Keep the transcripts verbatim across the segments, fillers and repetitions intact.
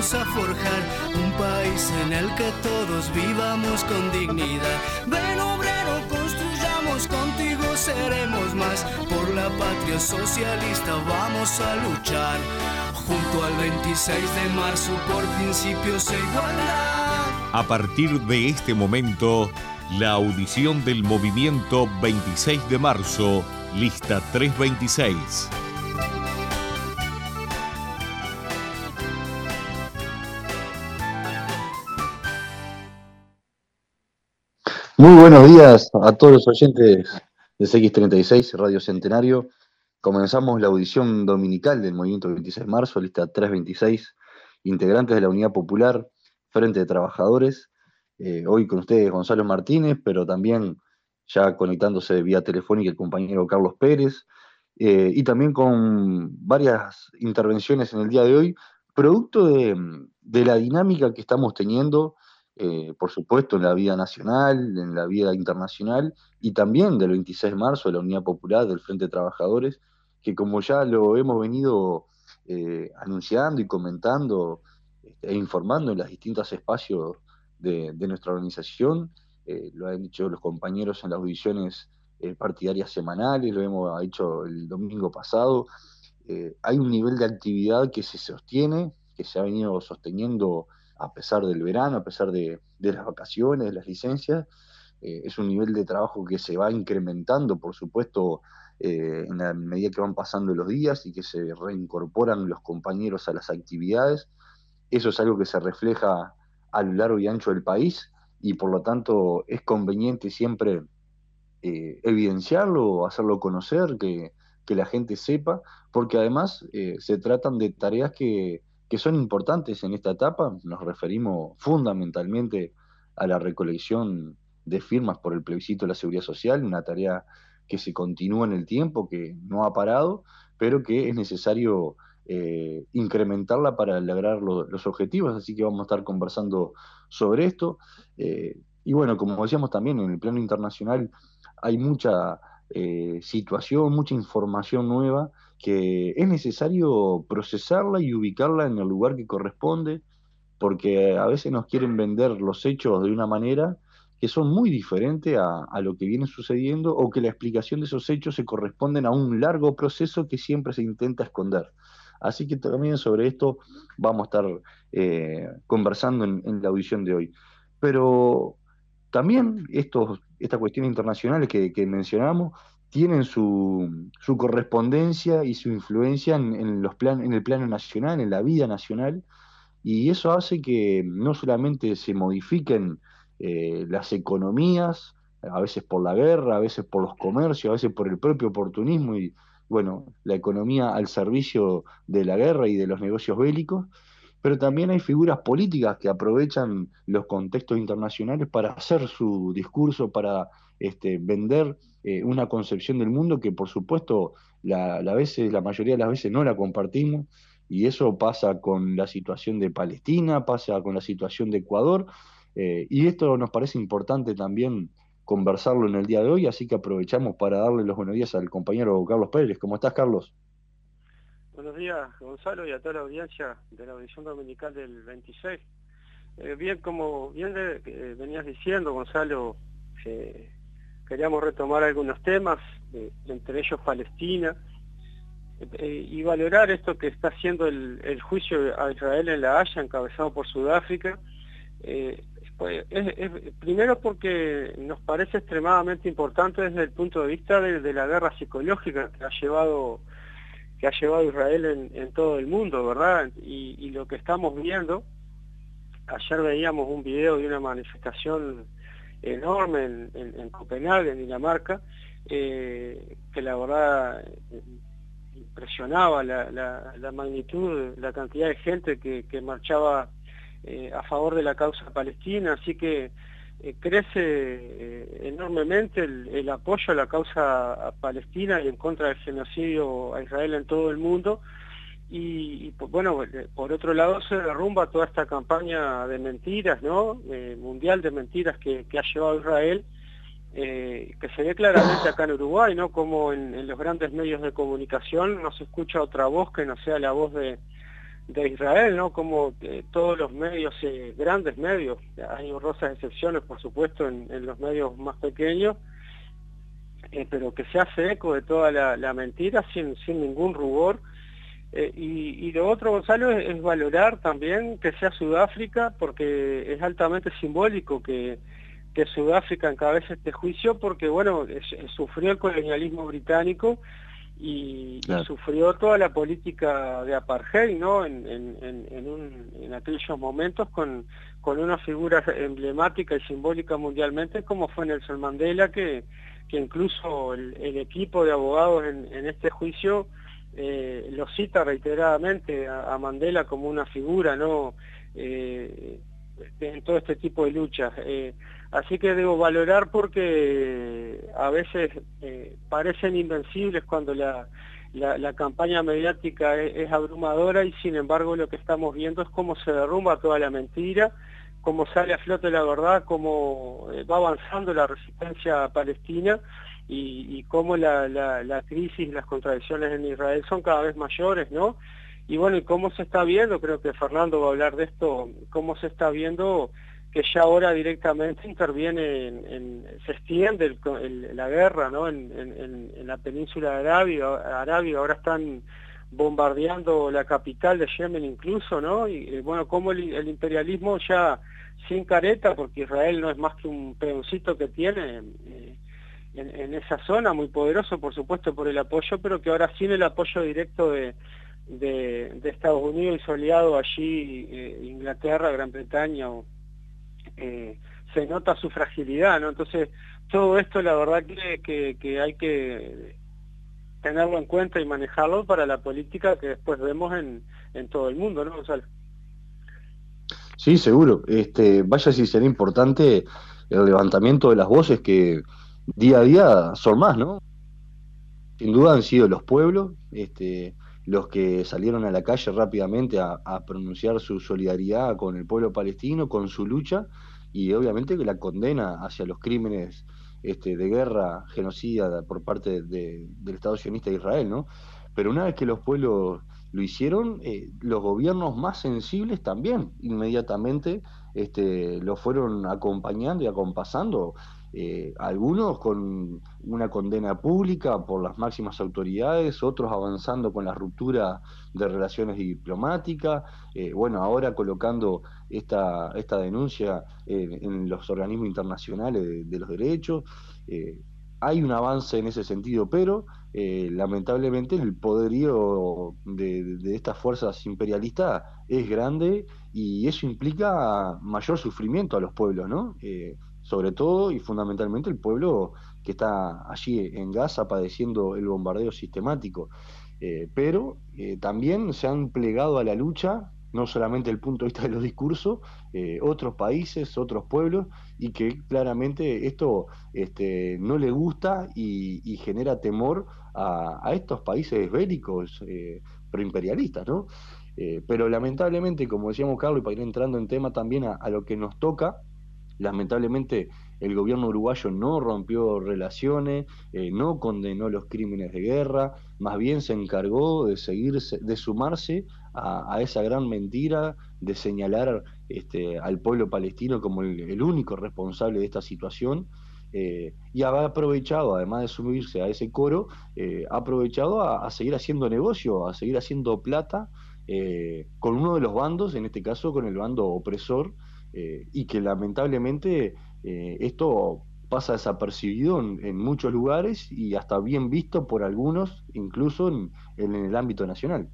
vamos a forjar un país en el que todos vivamos con dignidad. Ven obrero, construyamos, contigo seremos más. Por la patria socialista vamos a luchar, junto al veintiséis de marzo por principios e igualdad. A partir de este momento, la audición del movimiento veintiséis de marzo, lista trescientos veintiséis. Muy buenos días a todos los oyentes de C X treinta y seis, Radio Centenario. Comenzamos la audición dominical del movimiento veintiséis de marzo, lista trescientos veintiséis, integrantes de la Unidad Popular, Frente de Trabajadores. Eh, hoy con ustedes Gonzalo Martínez, pero también ya conectándose vía telefónica el compañero Carlos Pérez, eh, y también con varias intervenciones en el día de hoy, producto de, de la dinámica que estamos teniendo, eh, por supuesto, en la vida nacional, en la vida internacional, y también del veintiséis de marzo, de la Unidad Popular, del Frente de Trabajadores, que como ya lo hemos venido eh, anunciando y comentando e informando en los distintos espacios de, de nuestra organización, eh, lo han hecho los compañeros en las audiciones eh, partidarias semanales, lo hemos hecho el domingo pasado. Eh, hay un nivel de actividad que se sostiene, que se ha venido sosteniendo a pesar del verano, a pesar de, de las vacaciones, de las licencias. Eh, es un nivel de trabajo que se va incrementando, por supuesto, eh, en la medida que van pasando los días y que se reincorporan los compañeros a las actividades. Eso es algo que se refleja a lo largo y ancho del país, y por lo tanto es conveniente siempre eh, evidenciarlo, hacerlo conocer, que, que la gente sepa, porque además eh, se tratan de tareas que, que son importantes en esta etapa. Nos referimos fundamentalmente a la recolección de firmas por el plebiscito de la Seguridad Social, una tarea que se continúa en el tiempo, que no ha parado, pero que es necesario eh, incrementarla para lograr lo, los objetivos, así que vamos a estar conversando sobre esto. Eh, y bueno, como decíamos también, en el plano internacional hay mucha eh, situación, mucha información nueva, que es necesario procesarla y ubicarla en el lugar que corresponde, porque a veces nos quieren vender los hechos de una manera que son muy diferentes a, a lo que viene sucediendo, o que la explicación de esos hechos se corresponden a un largo proceso que siempre se intenta esconder. Así que también sobre esto vamos a estar eh, conversando en, en la audición de hoy. Pero también estos, estas cuestiones internacionales que, que mencionamos tienen su, su correspondencia y su influencia en, en, los plan, en el plano nacional, en la vida nacional, y eso hace que no solamente se modifiquen eh, las economías, a veces por la guerra, a veces por los comercios, a veces por el propio oportunismo y, bueno, la economía al servicio de la guerra y de los negocios bélicos, pero también hay figuras políticas que aprovechan los contextos internacionales para hacer su discurso, para este, vender eh, una concepción del mundo que, por supuesto, la, la, veces, la mayoría de las veces no la compartimos. Y eso pasa con la situación de Palestina, pasa con la situación de Ecuador, eh, y esto nos parece importante también conversarlo en el día de hoy, así que aprovechamos para darle los buenos días al compañero Carlos Pérez. ¿Cómo estás, Carlos? Buenos días, Gonzalo, y a toda la audiencia de la audición dominical del veintiséis. Eh, bien, como bien de, eh, venías diciendo, Gonzalo, eh, queríamos retomar algunos temas, eh, entre ellos Palestina, eh, y valorar esto que está haciendo el, el juicio a Israel en La Haya, encabezado por Sudáfrica. Eh, pues, es, es, primero porque nos parece extremadamente importante desde el punto de vista de, de la guerra psicológica que ha llevado que ha llevado Israel en, en todo el mundo, ¿verdad? Y, y lo que estamos viendo, ayer veíamos un video de una manifestación enorme en, en, en Copenhague, en Dinamarca, eh, que la verdad eh, impresionaba la, la, la magnitud, la cantidad de gente que, que marchaba eh, a favor de la causa palestina, así que eh, crece eh, enormemente el, el apoyo a la causa palestina y en contra del genocidio a Israel en todo el mundo. Y, y bueno, por otro lado se derrumba toda esta campaña de mentiras, ¿no? Eh, mundial de mentiras que, que ha llevado Israel, eh, que se ve claramente acá en Uruguay, ¿no? Como en, en los grandes medios de comunicación no se escucha otra voz que no sea la voz de, de Israel, ¿no? Como eh, todos los medios, eh, grandes medios, hay honrosas excepciones, por supuesto, en, en los medios más pequeños, eh, pero que se hace eco de toda la, la mentira sin, sin ningún rubor. Eh, y, y lo otro, Gonzalo, es, es valorar también que sea Sudáfrica, porque es altamente simbólico que, que Sudáfrica encabece este juicio, porque, bueno, es, es, sufrió el colonialismo británico y, claro. y sufrió toda la política de apartheid, ¿no? En, en, en, en, un, en aquellos momentos con, con una figura emblemática y simbólica mundialmente como fue Nelson Mandela, que, que incluso el, el equipo de abogados en, en este juicio eh, lo cita reiteradamente a, a Mandela como una figura, ¿no? Eh, en todo este tipo de luchas. Eh, así que debo valorar porque a veces eh, parecen invencibles cuando la, la, la campaña mediática es, es abrumadora, y sin embargo lo que estamos viendo es cómo se derrumba toda la mentira, cómo sale a flote la verdad, cómo eh, va avanzando la resistencia palestina y, y cómo la, la, la crisis, las contradicciones en Israel son cada vez mayores, ¿no? Y bueno, y cómo se está viendo, creo que Fernando va a hablar de esto, cómo se está viendo que ya ahora directamente interviene, en, en, se extiende el, el, la guerra, ¿no? En, en, en la península de Arabia, Arabia, ahora están bombardeando la capital de Yemen incluso, ¿no? Y, y bueno, cómo el, el imperialismo ya sin careta, porque Israel no es más que un peoncito que tiene eh, en, en esa zona, muy poderoso por supuesto por el apoyo, pero que ahora sin el apoyo directo de De, de Estados Unidos y su aliado allí, eh, Inglaterra, Gran Bretaña, o, eh, se nota su fragilidad, ¿no? Entonces, todo esto la verdad que, que, que hay que tenerlo en cuenta y manejarlo para la política que después vemos en, en todo el mundo, ¿no, Gonzalo? Sí, seguro. Este, vaya si será importante el levantamiento de las voces que día a día son más, ¿no? Sin duda han sido los pueblos, este, los que salieron a la calle rápidamente a, a pronunciar su solidaridad con el pueblo palestino, con su lucha, y obviamente que la condena hacia los crímenes este, de guerra genocida por parte de, del Estado sionista de Israel, ¿no? Pero una vez que los pueblos lo hicieron, eh, los gobiernos más sensibles también inmediatamente este, lo fueron acompañando y acompasando. Eh, algunos con una condena pública por las máximas autoridades, otros avanzando con la ruptura de relaciones diplomáticas, eh, bueno, ahora colocando esta, esta denuncia en, en los organismos internacionales de, de los derechos. Eh, hay un avance en ese sentido, pero eh, lamentablemente el poderío de, de estas fuerzas imperialistas es grande y eso implica mayor sufrimiento a los pueblos, ¿no? Eh, sobre todo y fundamentalmente el pueblo que está allí en Gaza padeciendo el bombardeo sistemático. Eh, pero eh, también se han plegado a la lucha, no solamente desde el punto de vista de los discursos, eh, otros países, otros pueblos, y que claramente esto este, no le gusta y, y genera temor a, a estos países bélicos eh, proimperialistas, ¿no? Eh, pero lamentablemente, como decíamos Carlos, y para ir entrando en tema también a, a lo que nos toca, lamentablemente el gobierno uruguayo no rompió relaciones, eh, no condenó los crímenes de guerra, más bien se encargó de seguir, de sumarse a, a esa gran mentira de señalar este, al pueblo palestino como el, el único responsable de esta situación, eh, y ha aprovechado, además de subirse a ese coro, eh, ha aprovechado a, a seguir haciendo negocio, a seguir haciendo plata eh, con uno de los bandos, en este caso con el bando opresor, Eh, y que lamentablemente eh, esto pasa desapercibido en, en muchos lugares y hasta bien visto por algunos, incluso en, en el ámbito nacional.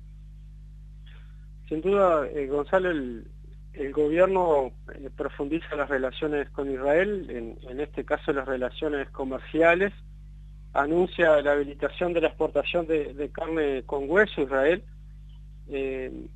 Sin duda, eh, Gonzalo, el, el gobierno eh, profundiza las relaciones con Israel, en, en este caso las relaciones comerciales, anuncia la habilitación de la exportación de, de carne con hueso a Israel. Eh,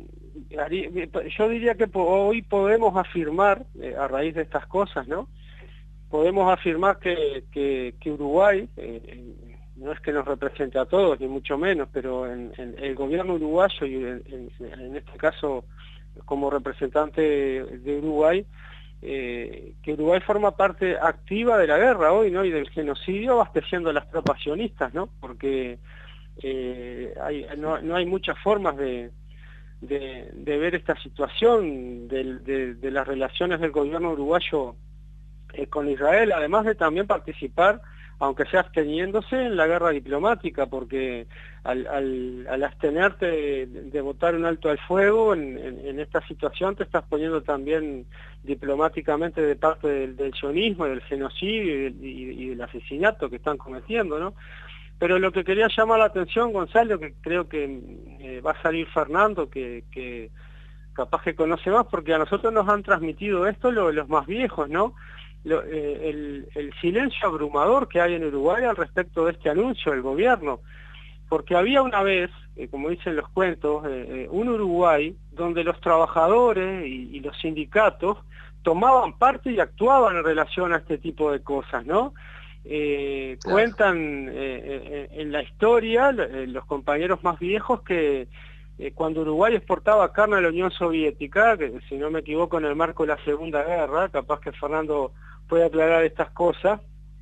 Yo diría que hoy podemos afirmar, eh, a raíz de estas cosas, ¿no? Podemos afirmar que, que, que Uruguay, eh, no es que nos represente a todos, ni mucho menos, pero en, en el gobierno uruguayo, y en, en, en este caso como representante de Uruguay, eh, que Uruguay forma parte activa de la guerra hoy, ¿no? Y del genocidio, abasteciendo a las tropas sionistas, ¿no? Porque eh, hay, no, no hay muchas formas de de, de ver esta situación de, de, de las relaciones del gobierno uruguayo eh, con Israel, además de también participar, aunque sea absteniéndose, en la guerra diplomática, porque al, al, al abstenerte de, de votar un alto al fuego, en, en, en esta situación te estás poniendo también diplomáticamente de parte del, del sionismo, del genocidio y, y, y del asesinato que están cometiendo, ¿no? Pero lo que quería llamar la atención, Gonzalo, que creo que eh, va a salir Fernando, que, que capaz que conoce más, porque a nosotros nos han transmitido esto lo, los más viejos, ¿no? Lo, eh, el, el silencio abrumador que hay en Uruguay al respecto de este anuncio del gobierno, porque había una vez, eh, como dicen los cuentos, eh, eh, un Uruguay donde los trabajadores y, y los sindicatos tomaban parte y actuaban en relación a este tipo de cosas, ¿no? Eh, claro. Cuentan eh, eh, en la historia eh, los compañeros más viejos que eh, cuando Uruguay exportaba carne a la Unión Soviética, que si no me equivoco en el marco de la Segunda Guerra, capaz que Fernando puede aclarar estas cosas,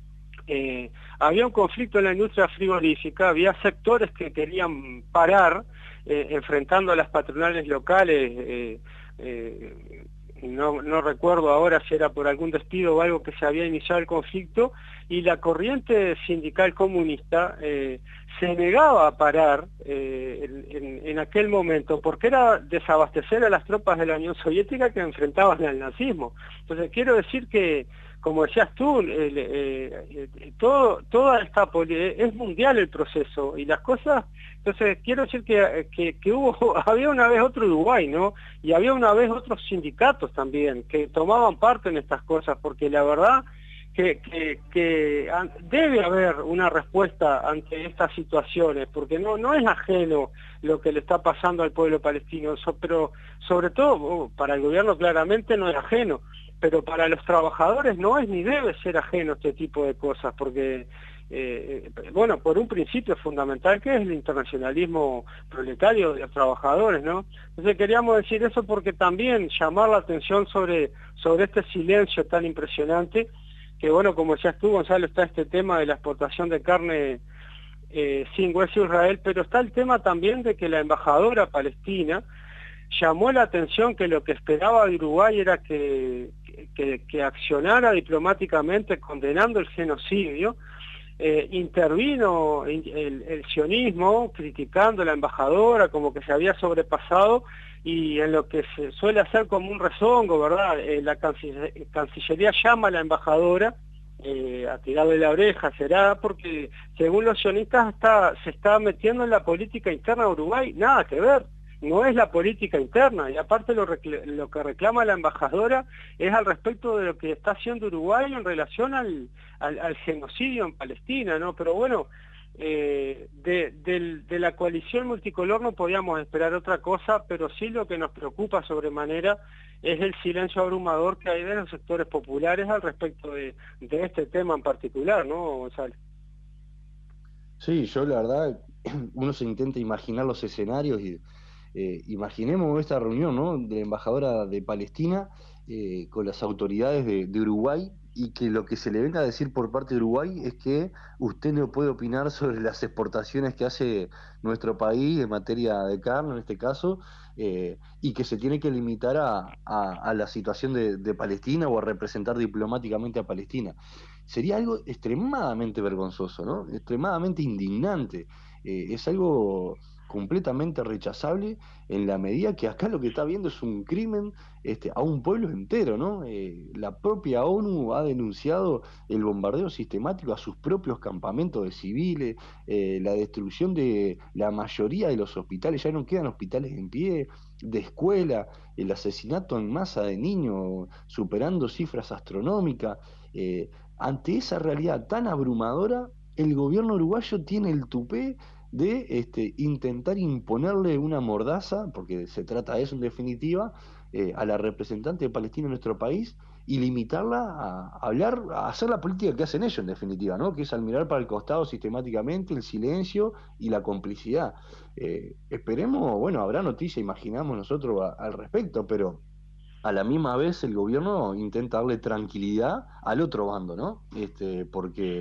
eh, había un conflicto en la industria frigorífica, había sectores que querían parar, eh, enfrentando a las patronales locales, eh, eh, No, no recuerdo ahora si era por algún despido o algo que se había iniciado el conflicto, y la corriente sindical comunista eh, se negaba a parar eh, en, en, en aquel momento, porque era desabastecer a las tropas de la Unión Soviética que enfrentaban al nazismo. Entonces quiero decir que, como decías tú, eh, eh, eh, todo, toda esta es mundial el proceso, y las cosas... Entonces, quiero decir que, que, que hubo, había una vez otro Uruguay, ¿no? Y había una vez otros sindicatos también que tomaban parte en estas cosas, porque la verdad que, que, que debe haber una respuesta ante estas situaciones, porque no, no es ajeno lo que le está pasando al pueblo palestino, so, pero sobre todo para el gobierno claramente no es ajeno, pero para los trabajadores no es ni debe ser ajeno este tipo de cosas, porque... Eh, bueno, por un principio fundamental que es el internacionalismo proletario de los trabajadores, ¿no? Entonces queríamos decir eso porque también llamar la atención sobre, sobre este silencio tan impresionante, que bueno, como decías tú, Gonzalo, está este tema de la exportación de carne eh, sin hueso a Israel, pero está el tema también de que la embajadora palestina llamó la atención que lo que esperaba de Uruguay era que, que, que accionara diplomáticamente condenando el genocidio. Eh, intervino el, el sionismo criticando a la embajadora como que se había sobrepasado, y en lo que se suele hacer como un rezongo, ¿verdad? Eh, la canciller, Cancillería llama a la embajadora eh, a tirarle la oreja, será porque según los sionistas está, se está metiendo en la política interna de Uruguay. Nada que ver, no es la política interna, y aparte lo, lo que reclama la embajadora es al respecto de lo que está haciendo Uruguay en relación al, al, al genocidio en Palestina, ¿no? Pero bueno, eh, de, de, de la coalición multicolor no podíamos esperar otra cosa, pero sí lo que nos preocupa sobremanera es el silencio abrumador que hay de los sectores populares al respecto de, de este tema en particular, ¿no, Gonzalo? Sí, yo la verdad, uno se intenta imaginar los escenarios y... Eh, imaginemos esta reunión, ¿no?, de la embajadora de Palestina eh, con las autoridades de, de Uruguay, y que lo que se le venga a decir por parte de Uruguay es que usted no puede opinar sobre las exportaciones que hace nuestro país en materia de carne, en este caso, eh, y que se tiene que limitar a, a, a la situación de, de Palestina o a representar diplomáticamente a Palestina. Sería algo extremadamente vergonzoso, ¿no?, extremadamente indignante. Eh, es algo completamente rechazable, en la medida que acá lo que está viendo es un crimen este, a un pueblo entero, ¿no? Eh, la propia ONU ha denunciado el bombardeo sistemático a sus propios campamentos de civiles, eh, la destrucción de la mayoría de los hospitales, ya no quedan hospitales en pie, de escuela, el asesinato en masa de niños superando cifras astronómicas. Eh, ante esa realidad tan abrumadora, el gobierno uruguayo tiene el tupé de este, intentar imponerle una mordaza, porque se trata de eso en definitiva, eh, a la representante de Palestina en nuestro país, y limitarla a hablar, a hacer la política que hacen ellos en definitiva, ¿no?, que es al mirar para el costado sistemáticamente, el silencio y la complicidad. Eh, esperemos, bueno, habrá noticia, imaginamos nosotros a, al respecto, pero a la misma vez el gobierno intenta darle tranquilidad al otro bando, ¿no? Este, porque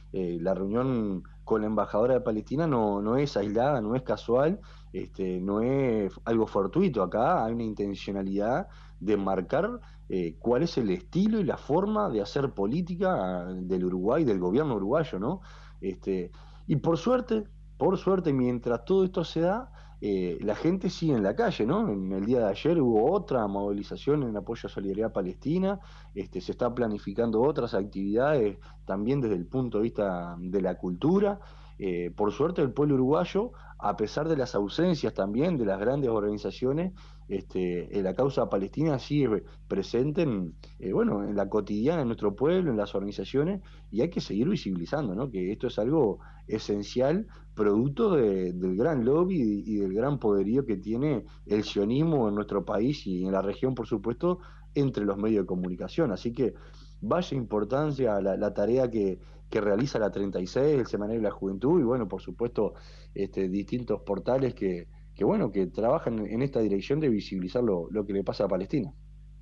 eh, la reunión con la embajadora de Palestina no, no es aislada, no es casual, este, no es algo fortuito. Acá hay una intencionalidad de marcar eh, cuál es el estilo y la forma de hacer política del Uruguay, del gobierno uruguayo, ¿no? Este, y por suerte, por suerte, mientras todo esto se da, eh, la gente sigue en la calle, ¿no? En el día de ayer hubo otra movilización en apoyo a Solidaridad Palestina, este, se está planificando otras actividades también desde el punto de vista de la cultura. Eh, por suerte el pueblo uruguayo, a pesar de las ausencias también de las grandes organizaciones, este, en la causa palestina sigue presente en, eh, bueno, en la cotidiana, en nuestro pueblo, en las organizaciones, y hay que seguir visibilizando, ¿no? Que esto es algo esencial, producto de, del gran lobby y del gran poderío que tiene el sionismo en nuestro país y en la región, por supuesto, entre los medios de comunicación. Así que vaya importancia la, la tarea que, que realiza la treinta y seis, el Semanario de la Juventud, y bueno, por supuesto, este, distintos portales que, que bueno, que trabajan en esta dirección de visibilizar lo, lo que le pasa a Palestina.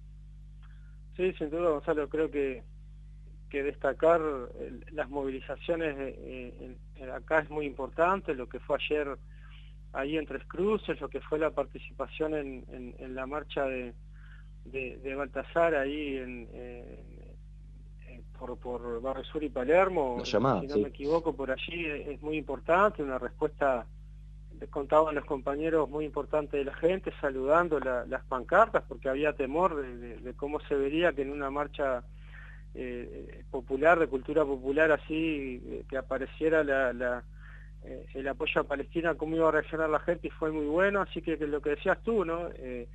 Sí, sin duda, Gonzalo, creo que, que destacar eh, las movilizaciones eh, en, acá es muy importante, lo que fue ayer ahí en Tres Cruces, lo que fue la participación en, en, en la marcha de, de, de Baltasar ahí en, en, en, por, por Barrio Sur y Palermo, llamada, si no sí. me equivoco, por allí es muy importante, una respuesta, contaban los compañeros, muy importante de la gente, saludando la, las pancartas, porque había temor de, de, de cómo se vería que en una marcha eh, popular, de cultura popular así, eh, que apareciera la... la Eh, el apoyo a Palestina, cómo iba a reaccionar la gente, y fue muy bueno. Así que, que lo que decías tú, ¿no? Eh,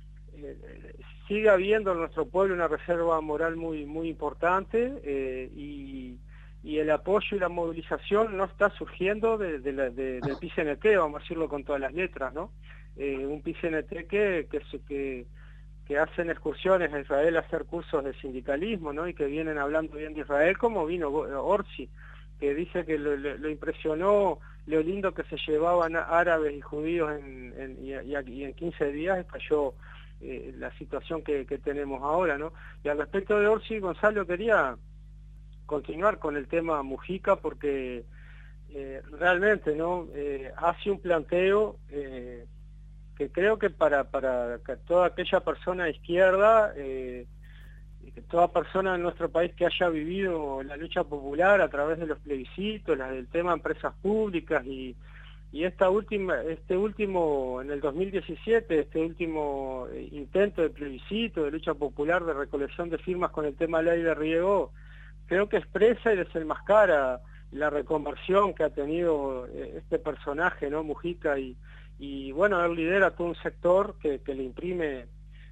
eh, sigue habiendo en nuestro pueblo una reserva moral muy muy importante, eh, y, y el apoyo y la movilización no está surgiendo de, de la, de, del P C N T, vamos a decirlo con todas las letras, ¿no? Eh, un P C N T que, que, que, que hacen excursiones a Israel a hacer cursos de sindicalismo, ¿no? Y que vienen hablando bien de Israel, como vino Orsi, que dice que lo, lo, lo impresionó lo lindo que se llevaban árabes y judíos en, en, y, y en quince días estalló eh, la situación que, que tenemos ahora, ¿no? Y al respecto de Orsi, Gonzalo, quería continuar con el tema Mujica, porque eh, realmente, ¿no? Eh, hace un planteo eh, que creo que para, para que toda aquella persona de izquierda, eh, que toda persona en nuestro país que haya vivido la lucha popular a través de los plebiscitos, la del tema empresas públicas y, y esta última, este último, en el dos mil diecisiete, este último intento de plebiscito, de lucha popular, de recolección de firmas con el tema ley de riego, creo que expresa y desenmascara la reconversión que ha tenido este personaje, ¿no? Mujica, y, y bueno, él lidera todo un sector que, que le imprime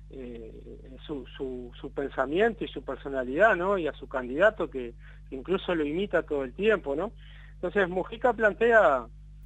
Eh, su, su, su pensamiento y su personalidad, ¿no? Y a su candidato que, que incluso lo imita todo el tiempo, ¿no? Entonces Mujica plantea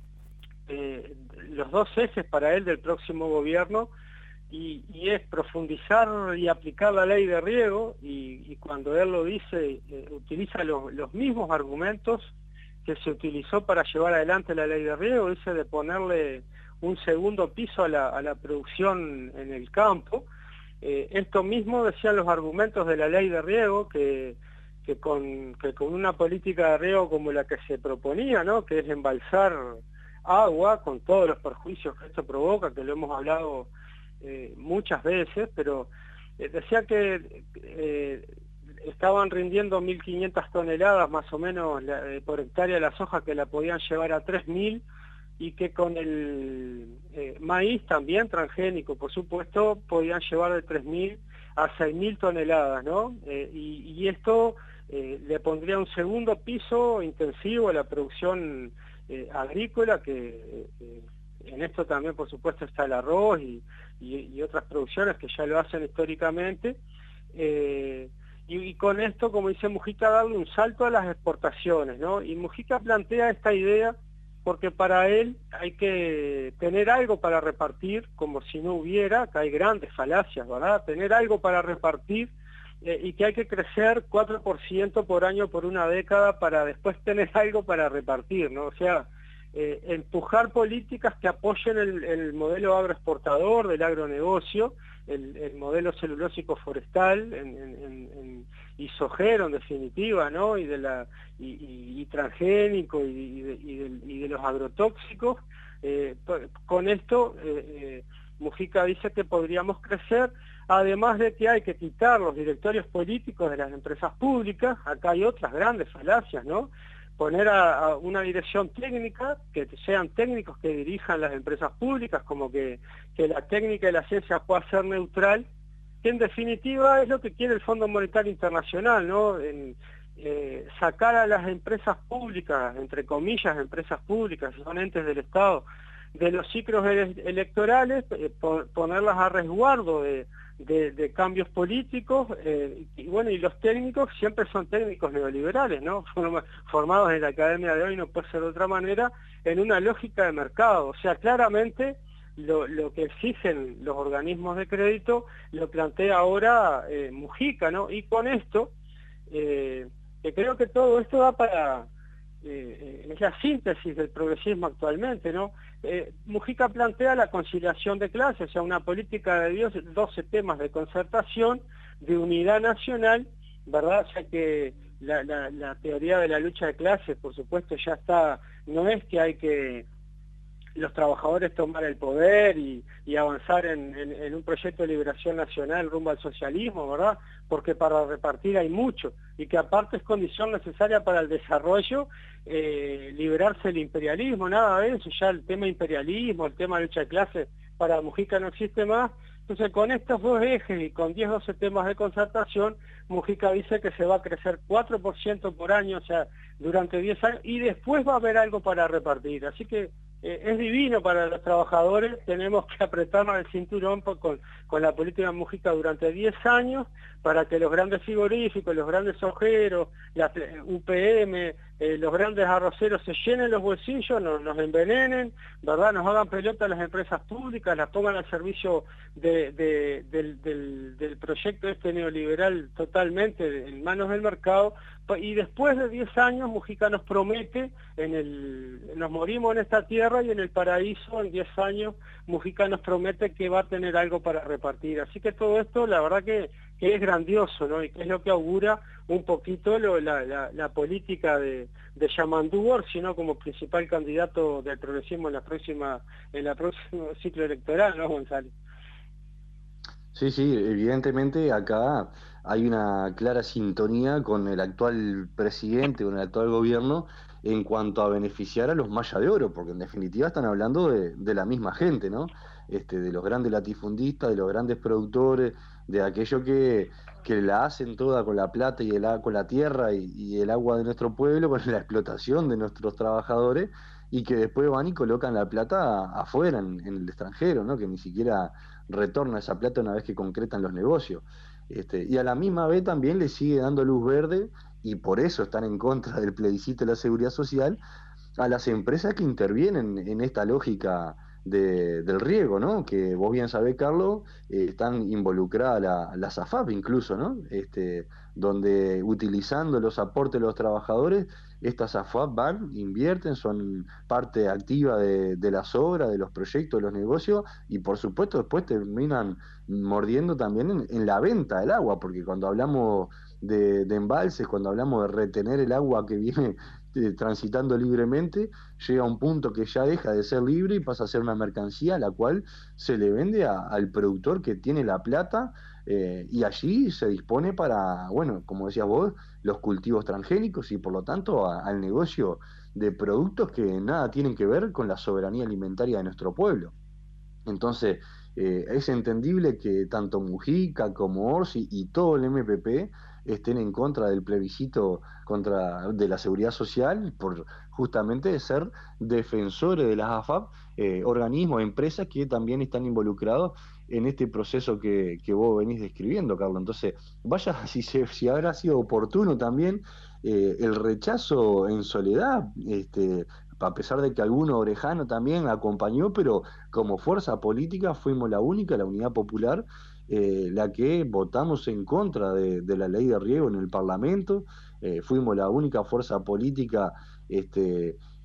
eh, los dos ejes para él del próximo gobierno, y, y es profundizar y aplicar la ley de riego, y, y cuando él lo dice, eh, utiliza lo, los mismos argumentos que se utilizó para llevar adelante la ley de riego, dice de ponerle un segundo piso a la, a la producción en el campo. Eh, esto mismo decían los argumentos de la ley de riego, que, que, con, que con una política de riego como la que se proponía, ¿no? Que es embalsar agua con todos los perjuicios que esto provoca, que lo hemos hablado eh, muchas veces, pero eh, decía que eh, estaban rindiendo mil quinientas toneladas más o menos la, eh, por hectárea la soja, que la podían llevar a tres mil, y que con el eh, maíz también transgénico, por supuesto, podían llevar de tres mil a seis mil toneladas, ¿no? Eh, y, y esto eh, le pondría un segundo piso intensivo a la producción eh, agrícola, que eh, en esto también, por supuesto, está el arroz y, y, y otras producciones que ya lo hacen históricamente. Eh, y, y con esto, como dice Mujica, darle un salto a las exportaciones, ¿no? Y Mujica plantea esta idea porque para él hay que tener algo para repartir, como si no hubiera, que hay grandes falacias, ¿verdad? Tener algo para repartir eh, y que hay que crecer cuatro por ciento por año por una década para después tener algo para repartir, ¿no? O sea, eh, empujar políticas que apoyen el, el modelo agroexportador del agronegocio, el, el modelo celulósico forestal en, en, en, y sojero en definitiva, ¿no? y, de la, y, y, y transgénico y, y, de, y, de, y de los agrotóxicos. Eh, con esto eh, eh, Mujica dice que podríamos crecer, además de que hay que quitar los directorios políticos de las empresas públicas. Acá hay otras grandes falacias, ¿no? Poner a, a una dirección técnica, que sean técnicos que dirijan las empresas públicas, como que, que la técnica y la ciencia pueda ser neutral, que en definitiva es lo que quiere el Fondo Monetario Internacional, ¿no? En, eh, sacar a las empresas públicas, entre comillas, empresas públicas, son entes del Estado, de los ciclos ele electorales, eh, po ponerlas a resguardo de, de, de cambios políticos, eh, y bueno, y los técnicos siempre son técnicos neoliberales, ¿no? Formados en la academia de hoy, no puede ser de otra manera, en una lógica de mercado. O sea, claramente lo, lo que exigen los organismos de crédito lo plantea ahora eh, Mujica, ¿no? Y con esto, eh, que creo que todo esto da para... Eh, es la síntesis del progresismo actualmente, ¿no? Eh, Mujica plantea la conciliación de clases, o sea, una política de doce temas de concertación, de unidad nacional, ¿verdad? Ya que la, la, la teoría de la lucha de clases, por supuesto, ya está, no es que hay que los trabajadores tomar el poder y, y avanzar en, en, en un proyecto de liberación nacional rumbo al socialismo, ¿verdad? Porque para repartir hay mucho, y que aparte es condición necesaria para el desarrollo, eh, liberarse del imperialismo, nada de eso, ya el tema imperialismo, el tema de lucha de clases, para Mujica no existe más. Entonces, con estos dos ejes y con diez, doce temas de concertación, Mujica dice que se va a crecer cuatro por ciento por año, o sea, durante diez años, y después va a haber algo para repartir. Así que eh, es divino para los trabajadores, tenemos que apretarnos el cinturón por, con, con la política de Mujica durante diez años, para que los grandes frigoríficos, los grandes sojeros, la U P M, eh, los grandes arroceros se llenen los bolsillos, nos, nos envenenen, ¿verdad? Nos hagan pelota a las empresas públicas, las pongan al servicio de, de, del, del, del proyecto este neoliberal totalmente en manos del mercado, y después de diez años Mujica nos promete, en el, nos morimos en esta tierra y en el paraíso en diez años Mujica nos promete que va a tener algo para repartir. Así que todo esto la verdad que, que es grandioso, ¿no? Y que es lo que augura un poquito lo, la, la, la política de, de Yamandú Orsi, ¿no? Como principal candidato del progresismo en la próxima, en la próximo ciclo electoral, ¿no, Gonzalo? Sí, sí, evidentemente acá hay una clara sintonía con el actual presidente, con el actual gobierno, en cuanto a beneficiar a los Maya de Oro, porque en definitiva están hablando de, de la misma gente, ¿no? Este, de los grandes latifundistas, de los grandes productores, de aquellos que, que la hacen toda con la plata y el, con la tierra y, y el agua de nuestro pueblo, con la explotación de nuestros trabajadores, y que después van y colocan la plata afuera, en, en el extranjero, ¿no? Que ni siquiera retorna esa plata una vez que concretan los negocios. Este, y a la misma vez también le sigue dando luz verde, y por eso están en contra del plebiscito de la seguridad social, a las empresas que intervienen en esta lógica de, del riego, ¿no? Que vos bien sabés, Carlos, eh, están involucradas la, las A F A P incluso, ¿no? Este, donde utilizando los aportes de los trabajadores, estas A F A P van, invierten, son parte activa de, de las obras, de los proyectos, de los negocios, y por supuesto después terminan mordiendo también en, en la venta del agua, porque cuando hablamos de, de embalses, cuando hablamos de retener el agua que viene eh, transitando libremente, llega a un punto que ya deja de ser libre y pasa a ser una mercancía a la cual se le vende a, al productor que tiene la plata, eh, y allí se dispone para, bueno, como decías vos, los cultivos transgénicos y por lo tanto a, al negocio de productos que nada tienen que ver con la soberanía alimentaria de nuestro pueblo. Entonces, eh, es entendible que tanto Mujica como Orsi y todo el M P P estén en contra del plebiscito contra de la seguridad social por justamente ser defensores de las A F A P, eh, organismos, empresas que también están involucrados en este proceso que, que vos venís describiendo, Carlos. Entonces, vaya si, se, si habrá sido oportuno también eh, el rechazo en soledad, este, a pesar de que alguno orejano también acompañó, pero como fuerza política fuimos la única, la Unidad Popular, eh, la que votamos en contra de, de la ley de riego en el Parlamento, eh, fuimos la única fuerza política este,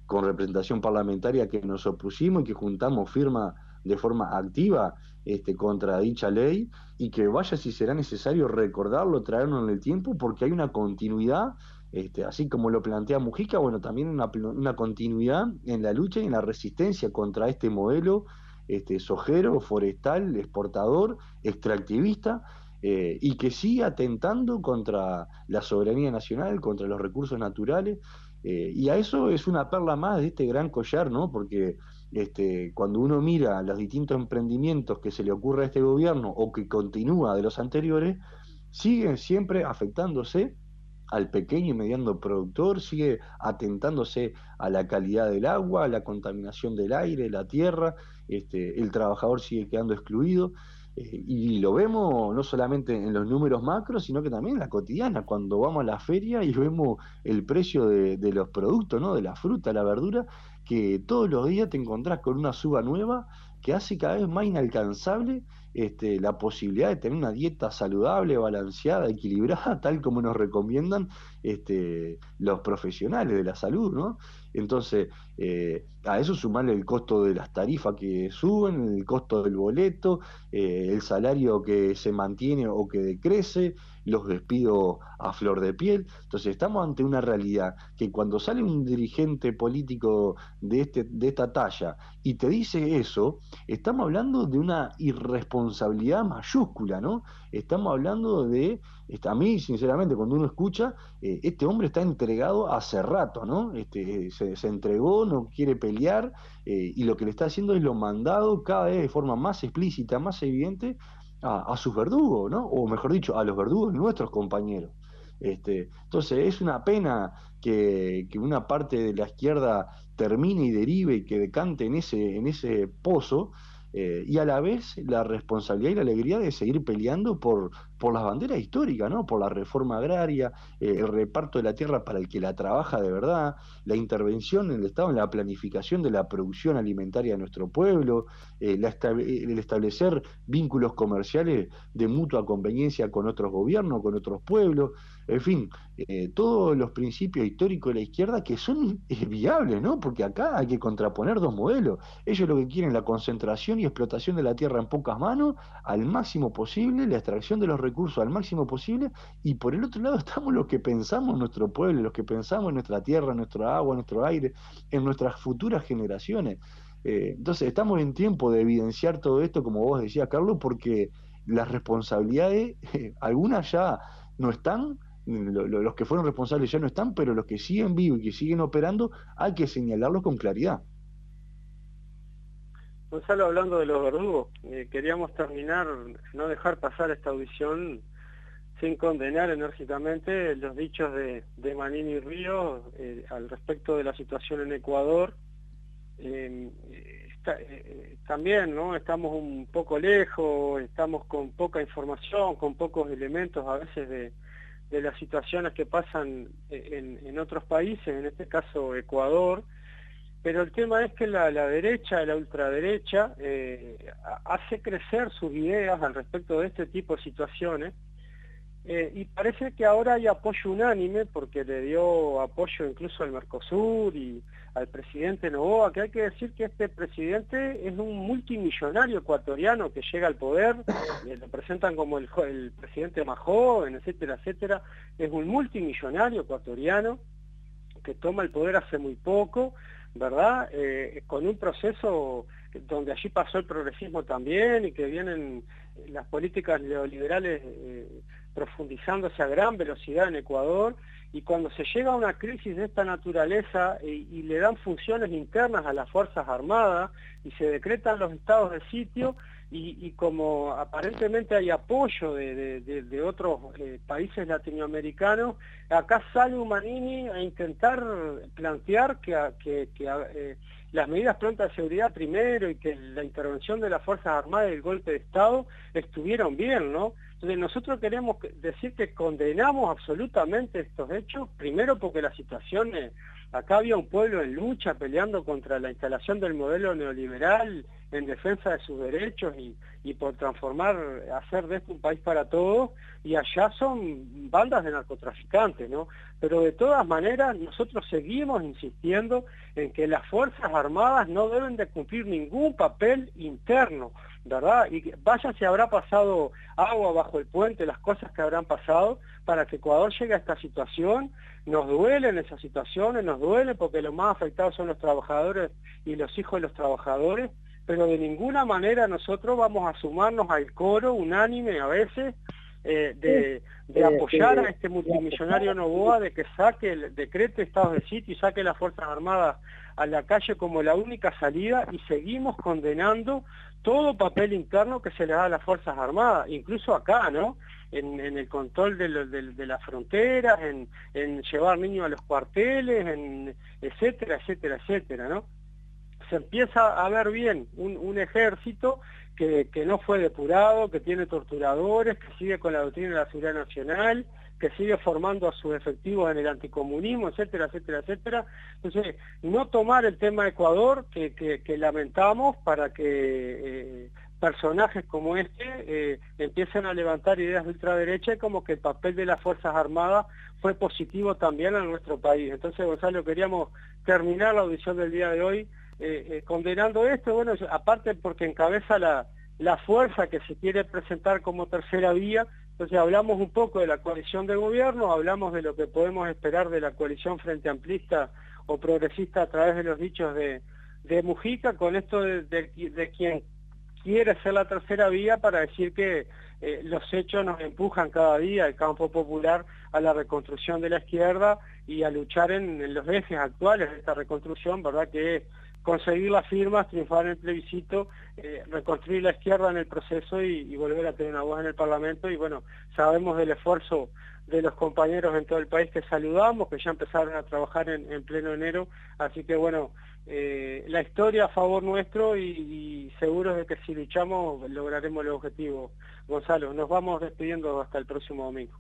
con representación parlamentaria que nos opusimos y que juntamos firma de forma activa este, contra dicha ley, y que vaya si será necesario recordarlo, traerlo en el tiempo, porque hay una continuidad, este, así como lo plantea Mujica, bueno, también una, una continuidad en la lucha y en la resistencia contra este modelo este, sojero, forestal, exportador, extractivista, eh, y que sigue atentando contra la soberanía nacional, contra los recursos naturales, eh, y a eso es una perla más de este gran collar, ¿no? Porque este, cuando uno mira los distintos emprendimientos que se le ocurre a este gobierno o que continúa de los anteriores, siguen siempre afectándose al pequeño y mediano productor, sigue atentándose a la calidad del agua, a la contaminación del aire, la tierra, este, el trabajador sigue quedando excluido, eh, y lo vemos no solamente en los números macros, sino que también en la cotidiana, cuando vamos a la feria y vemos el precio de, de los productos, ¿no? De la fruta, la verdura, que todos los días te encontrás con una suba nueva que hace cada vez más inalcanzable este, la posibilidad de tener una dieta saludable, balanceada, equilibrada, tal como nos recomiendan este, los profesionales de la salud, ¿no? Entonces, eh, a eso sumarle el costo de las tarifas que suben, el costo del boleto, eh, el salario que se mantiene o que decrece, los despidos a flor de piel. Entonces estamos ante una realidad que cuando sale un dirigente político de, este, de esta talla y te dice eso, estamos hablando de una irresponsabilidad mayúscula, ¿no? Estamos hablando de, a mí sinceramente cuando uno escucha, eh, este hombre está entregado hace rato, ¿no? Este, se, se entregó, no quiere pelear, eh, y lo que le está haciendo es lo mandado cada vez de forma más explícita, más evidente, A, a sus verdugos, ¿no? O mejor dicho, a los verdugos de nuestros compañeros. Este, entonces es una pena que, que una parte de la izquierda termine y derive y que decante en ese, en ese pozo, eh, y a la vez la responsabilidad y la alegría de seguir peleando por, por las banderas históricas, ¿no? Por la reforma agraria, eh, el reparto de la tierra para el que la trabaja de verdad, la intervención en el Estado en la planificación de la producción alimentaria de nuestro pueblo, eh, la estab- el establecer vínculos comerciales de mutua conveniencia con otros gobiernos, con otros pueblos, en fin, eh, todos los principios históricos de la izquierda que son eh, viables, ¿no? Porque acá hay que contraponer dos modelos. Ellos lo que quieren es la concentración y explotación de la tierra en pocas manos al máximo posible, la extracción de los recursos al máximo posible, y por el otro lado estamos los que pensamos en nuestro pueblo, los que pensamos en nuestra tierra, en nuestra agua, en nuestro aire, en nuestras futuras generaciones. Eh, entonces estamos en tiempo de evidenciar todo esto, como vos decías, Carlos, porque las responsabilidades, eh, algunas ya no están, lo, lo, los que fueron responsables ya no están, pero los que siguen vivos y que siguen operando, hay que señalarlos con claridad. Gonzalo, hablando de los verdugos, eh, queríamos terminar, no dejar pasar esta audición sin condenar enérgicamente los dichos de, de Manini y Ríos eh, al respecto de la situación en Ecuador. Eh, está, eh, también, ¿no? Estamos un poco lejos, estamos con poca información, con pocos elementos a veces de, de las situaciones que pasan en, en otros países, en este caso Ecuador. Pero el tema es que la, la derecha, la ultraderecha, eh, hace crecer sus ideas al respecto de este tipo de situaciones, eh, y parece que ahora hay apoyo unánime, porque le dio apoyo incluso al Mercosur y al presidente Noboa, que hay que decir que este presidente es un multimillonario ecuatoriano que llega al poder, eh, lo presentan como el, el presidente más joven, etcétera, etcétera. Es un multimillonario ecuatoriano que toma el poder hace muy poco, ¿verdad? Eh, con un proceso donde allí pasó el progresismo también y que vienen las políticas neoliberales eh, profundizándose a gran velocidad en Ecuador, y cuando se llega a una crisis de esta naturaleza eh, y le dan funciones internas a las Fuerzas Armadas y se decretan los estados de sitio, y, y como aparentemente hay apoyo de, de, de, de otros eh, países latinoamericanos, acá sale un Manini a intentar plantear que, que, que eh, las medidas prontas de seguridad primero y que la intervención de las Fuerzas Armadas y el golpe de Estado estuvieron bien, ¿no? Entonces nosotros queremos decir que condenamos absolutamente estos hechos, primero porque la situación, eh, acá había un pueblo en lucha peleando contra la instalación del modelo neoliberal en defensa de sus derechos y, y por transformar, hacer de esto un país para todos, y allá son bandas de narcotraficantes, ¿no? Pero de todas maneras nosotros seguimos insistiendo en que las Fuerzas Armadas no deben de cumplir ningún papel interno, ¿verdad? Y vaya si habrá pasado agua bajo el puente, las cosas que habrán pasado para que Ecuador llegue a esta situación. Nos duelen esas situaciones, nos duele porque los más afectados son los trabajadores y los hijos de los trabajadores, pero de ninguna manera nosotros vamos a sumarnos al coro unánime a veces eh, de, de apoyar a este multimillonario Noboa, de que saque el decreto de estado de sitio y saque las Fuerzas Armadas a la calle como la única salida, y seguimos condenando todo papel interno que se le da a las Fuerzas Armadas, incluso acá, ¿no? En, en el control de, lo, de, de las fronteras, en, en llevar niños a los cuarteles, en etcétera, etcétera, etcétera, ¿no? Se empieza a ver bien un, un ejército que, que no fue depurado, que tiene torturadores, que sigue con la doctrina de la seguridad nacional, que sigue formando a sus efectivos en el anticomunismo, etcétera, etcétera, etcétera. Entonces, no tomar el tema de Ecuador, que, que, que lamentamos, para que eh, personajes como este eh, empiecen a levantar ideas de ultraderecha, y como que el papel de las Fuerzas Armadas fue positivo también en nuestro país. Entonces, Gonzalo, queríamos terminar la audición del día de hoy eh, eh, condenando esto, bueno, aparte porque encabeza la, la fuerza que se quiere presentar como tercera vía. Entonces hablamos un poco de la coalición de gobierno, hablamos de lo que podemos esperar de la coalición Frente Amplista o progresista a través de los dichos de, de Mujica, con esto de, de, de quien quiere ser la tercera vía, para decir que eh, los hechos nos empujan cada día al campo popular a la reconstrucción de la izquierda y a luchar en, en los ejes actuales de esta reconstrucción, ¿verdad? Que es conseguir las firmas, triunfar en el plebiscito, eh, reconstruir la izquierda en el proceso y, y volver a tener una voz en el Parlamento. Y bueno, sabemos del esfuerzo de los compañeros en todo el país que saludamos, que ya empezaron a trabajar en, en pleno enero, así que bueno, eh, la historia a favor nuestro, y, y seguros de que si luchamos lograremos el objetivo. Gonzalo, nos vamos despidiendo hasta el próximo domingo.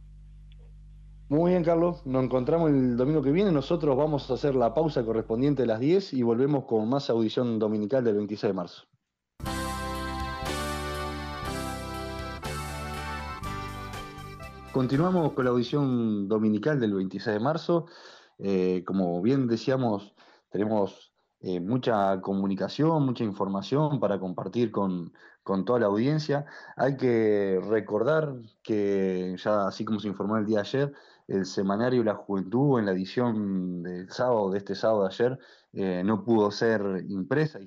Muy bien, Carlos, nos encontramos el domingo que viene. Nosotros vamos a hacer la pausa correspondiente a las diez y volvemos con más audición dominical del veintiséis de marzo. Continuamos con la audición dominical del veintiséis de marzo. Eh, como bien decíamos, tenemos eh, mucha comunicación, mucha información para compartir con, con toda la audiencia. Hay que recordar que, ya así como se informó el día de ayer, el semanario La Juventud, en la edición del sábado, de este sábado de ayer, eh, no pudo ser impresa.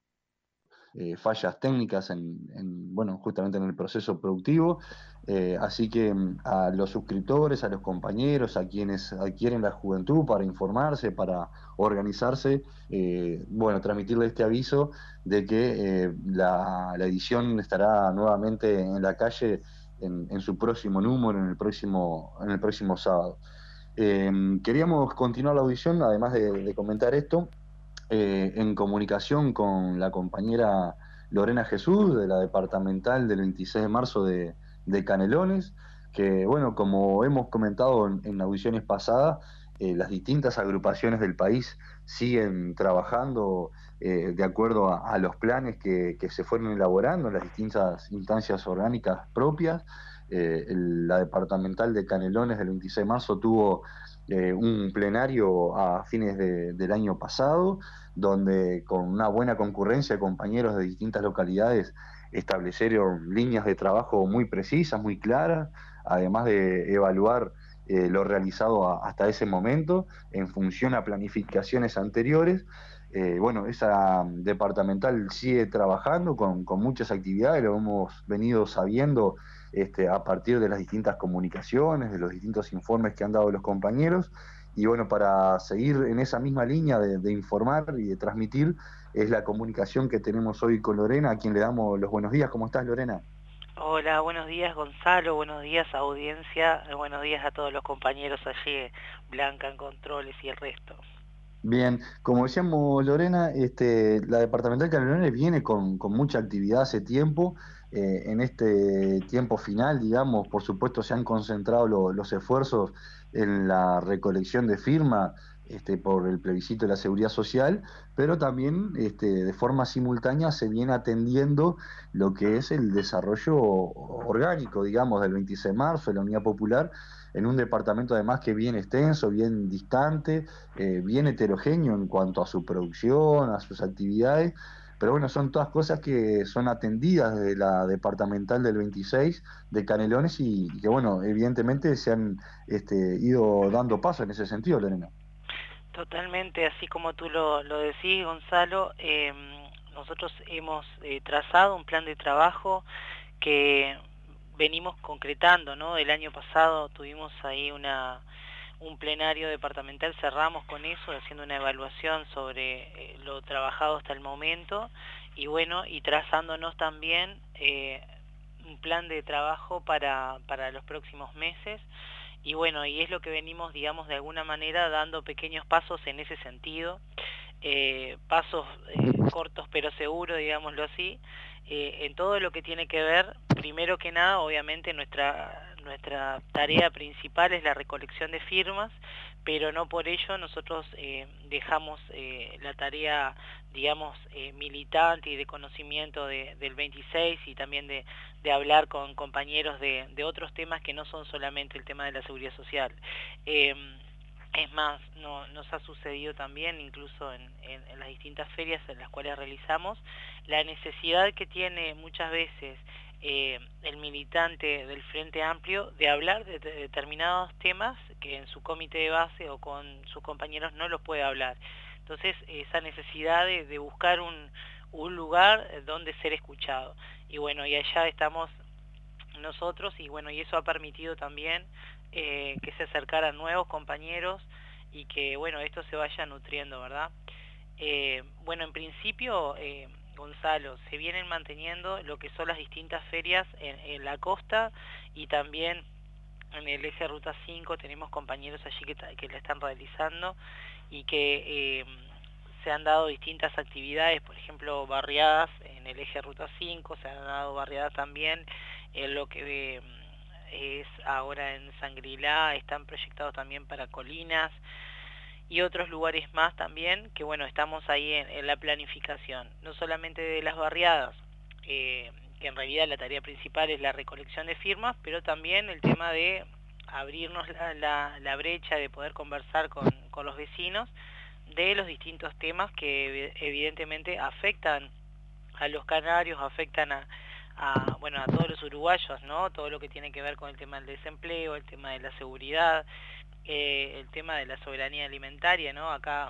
Eh, fallas técnicas en, en, bueno, justamente en el proceso productivo, eh, así que a los suscriptores, a los compañeros, a quienes adquieren La Juventud para informarse, para organizarse, eh, bueno, transmitirle este aviso de que eh, la, la edición estará nuevamente en la calle en, en su próximo número, en el próximo, en el próximo sábado. Eh, queríamos continuar la audición, además de, de comentar esto, Eh, en comunicación con la compañera Lorena Jesús, de la departamental del veintiséis de marzo de, de Canelones, que, bueno, como hemos comentado en, en audiciones pasadas, eh, las distintas agrupaciones del país siguen trabajando eh, de acuerdo a, a los planes que, que se fueron elaborando en las distintas instancias orgánicas propias. Eh, el, la departamental de Canelones del veintiséis de marzo tuvo Eh, un plenario a fines de, del año pasado, donde con una buena concurrencia de compañeros de distintas localidades establecieron líneas de trabajo muy precisas, muy claras, además de evaluar eh, lo realizado a, hasta ese momento en función a planificaciones anteriores. Eh, bueno, esa departamental sigue trabajando con, con muchas actividades, lo hemos venido sabiendo Este, a partir de las distintas comunicaciones, de los distintos informes que han dado los compañeros. Y bueno, para seguir en esa misma línea de, de informar y de transmitir, es la comunicación que tenemos hoy con Lorena, a quien le damos los buenos días. ¿Cómo estás, Lorena? Hola, buenos días, Gonzalo, buenos días, audiencia, buenos días a todos los compañeros allí, Blanca en controles y el resto. Bien, como decíamos, Lorena, este, la departamental de Canelones viene con, con mucha actividad hace tiempo. Eh, en este tiempo final, digamos, por supuesto se han concentrado lo, los esfuerzos en la recolección de firmas este, por el plebiscito de la seguridad social, pero también este, de forma simultánea se viene atendiendo lo que es el desarrollo orgánico, digamos, del veintiséis de marzo, de la Unidad Popular, en un departamento además que es bien extenso, bien distante, eh, bien heterogéneo en cuanto a su producción, a sus actividades, pero bueno, son todas cosas que son atendidas desde la departamental del veintiséis de Canelones y, y que bueno, evidentemente se han este, ido dando paso en ese sentido, Lorena. Totalmente, así como tú lo, lo decís, Gonzalo, eh, nosotros hemos eh, trazado un plan de trabajo que venimos concretando, ¿no? El año pasado tuvimos ahí una, un plenario departamental, cerramos con eso, haciendo una evaluación sobre eh, lo trabajado hasta el momento, y bueno, y trazándonos también eh, un plan de trabajo para, para los próximos meses. Y bueno, y es lo que venimos, digamos, de alguna manera dando pequeños pasos en ese sentido, eh, pasos eh, cortos pero seguros, digámoslo así, eh, en todo lo que tiene que ver, primero que nada, obviamente nuestra, nuestra tarea principal es la recolección de firmas, pero no por ello nosotros eh, dejamos eh, la tarea, digamos, eh, militante y de conocimiento de, del veintiséis y también de, de hablar con compañeros de, de otros temas que no son solamente el tema de la seguridad social. Eh, Es más, no, nos ha sucedido también, incluso en, en, en las distintas ferias en las cuales realizamos, la necesidad que tiene muchas veces eh, el militante del Frente Amplio de hablar de, de determinados temas que en su comité de base o con sus compañeros no los puede hablar. Entonces, esa necesidad de, de buscar un, un lugar donde ser escuchado. Y bueno, y allá estamos nosotros, y bueno, y eso ha permitido también eh, que se acercaran nuevos compañeros y que bueno, esto se vaya nutriendo, ¿verdad? Eh, bueno, en principio, eh, Gonzalo, se vienen manteniendo lo que son las distintas ferias en, en la costa y también en el eje Ruta cinco tenemos compañeros allí que, que la están realizando y que eh, se han dado distintas actividades, por ejemplo, barriadas en el eje Ruta cinco, se han dado barriadas también en lo que eh, es ahora en Sangrilá, están proyectados también para Colinas y otros lugares más también, que bueno, estamos ahí en, en la planificación, no solamente de las barriadas, eh, que en realidad la tarea principal es la recolección de firmas, pero también el tema de abrirnos la, la, la brecha de poder conversar con, con los vecinos de los distintos temas que evidentemente afectan a los canarios, afectan a, a, bueno, a todos los uruguayos, ¿no? Todo lo que tiene que ver con el tema del desempleo, el tema de la seguridad, eh, el tema de la soberanía alimentaria, ¿no? Acá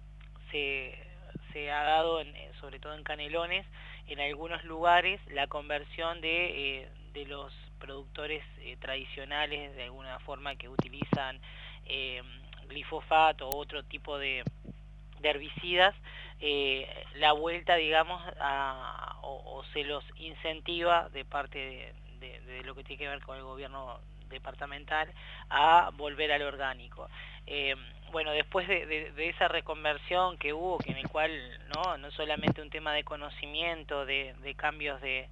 se, se ha dado, en, sobre todo en Canelones, en algunos lugares, la conversión de, eh, de los productores eh, tradicionales, de alguna forma, que utilizan eh, glifosato o otro tipo de, de herbicidas, eh, la vuelta, digamos, a, o, o se los incentiva de parte de, de, de lo que tiene que ver con el gobierno departamental a volver al orgánico. Eh, bueno, después de, de, de esa reconversión que hubo, que en el cual no, no solamente un tema de conocimiento, de, de cambios de,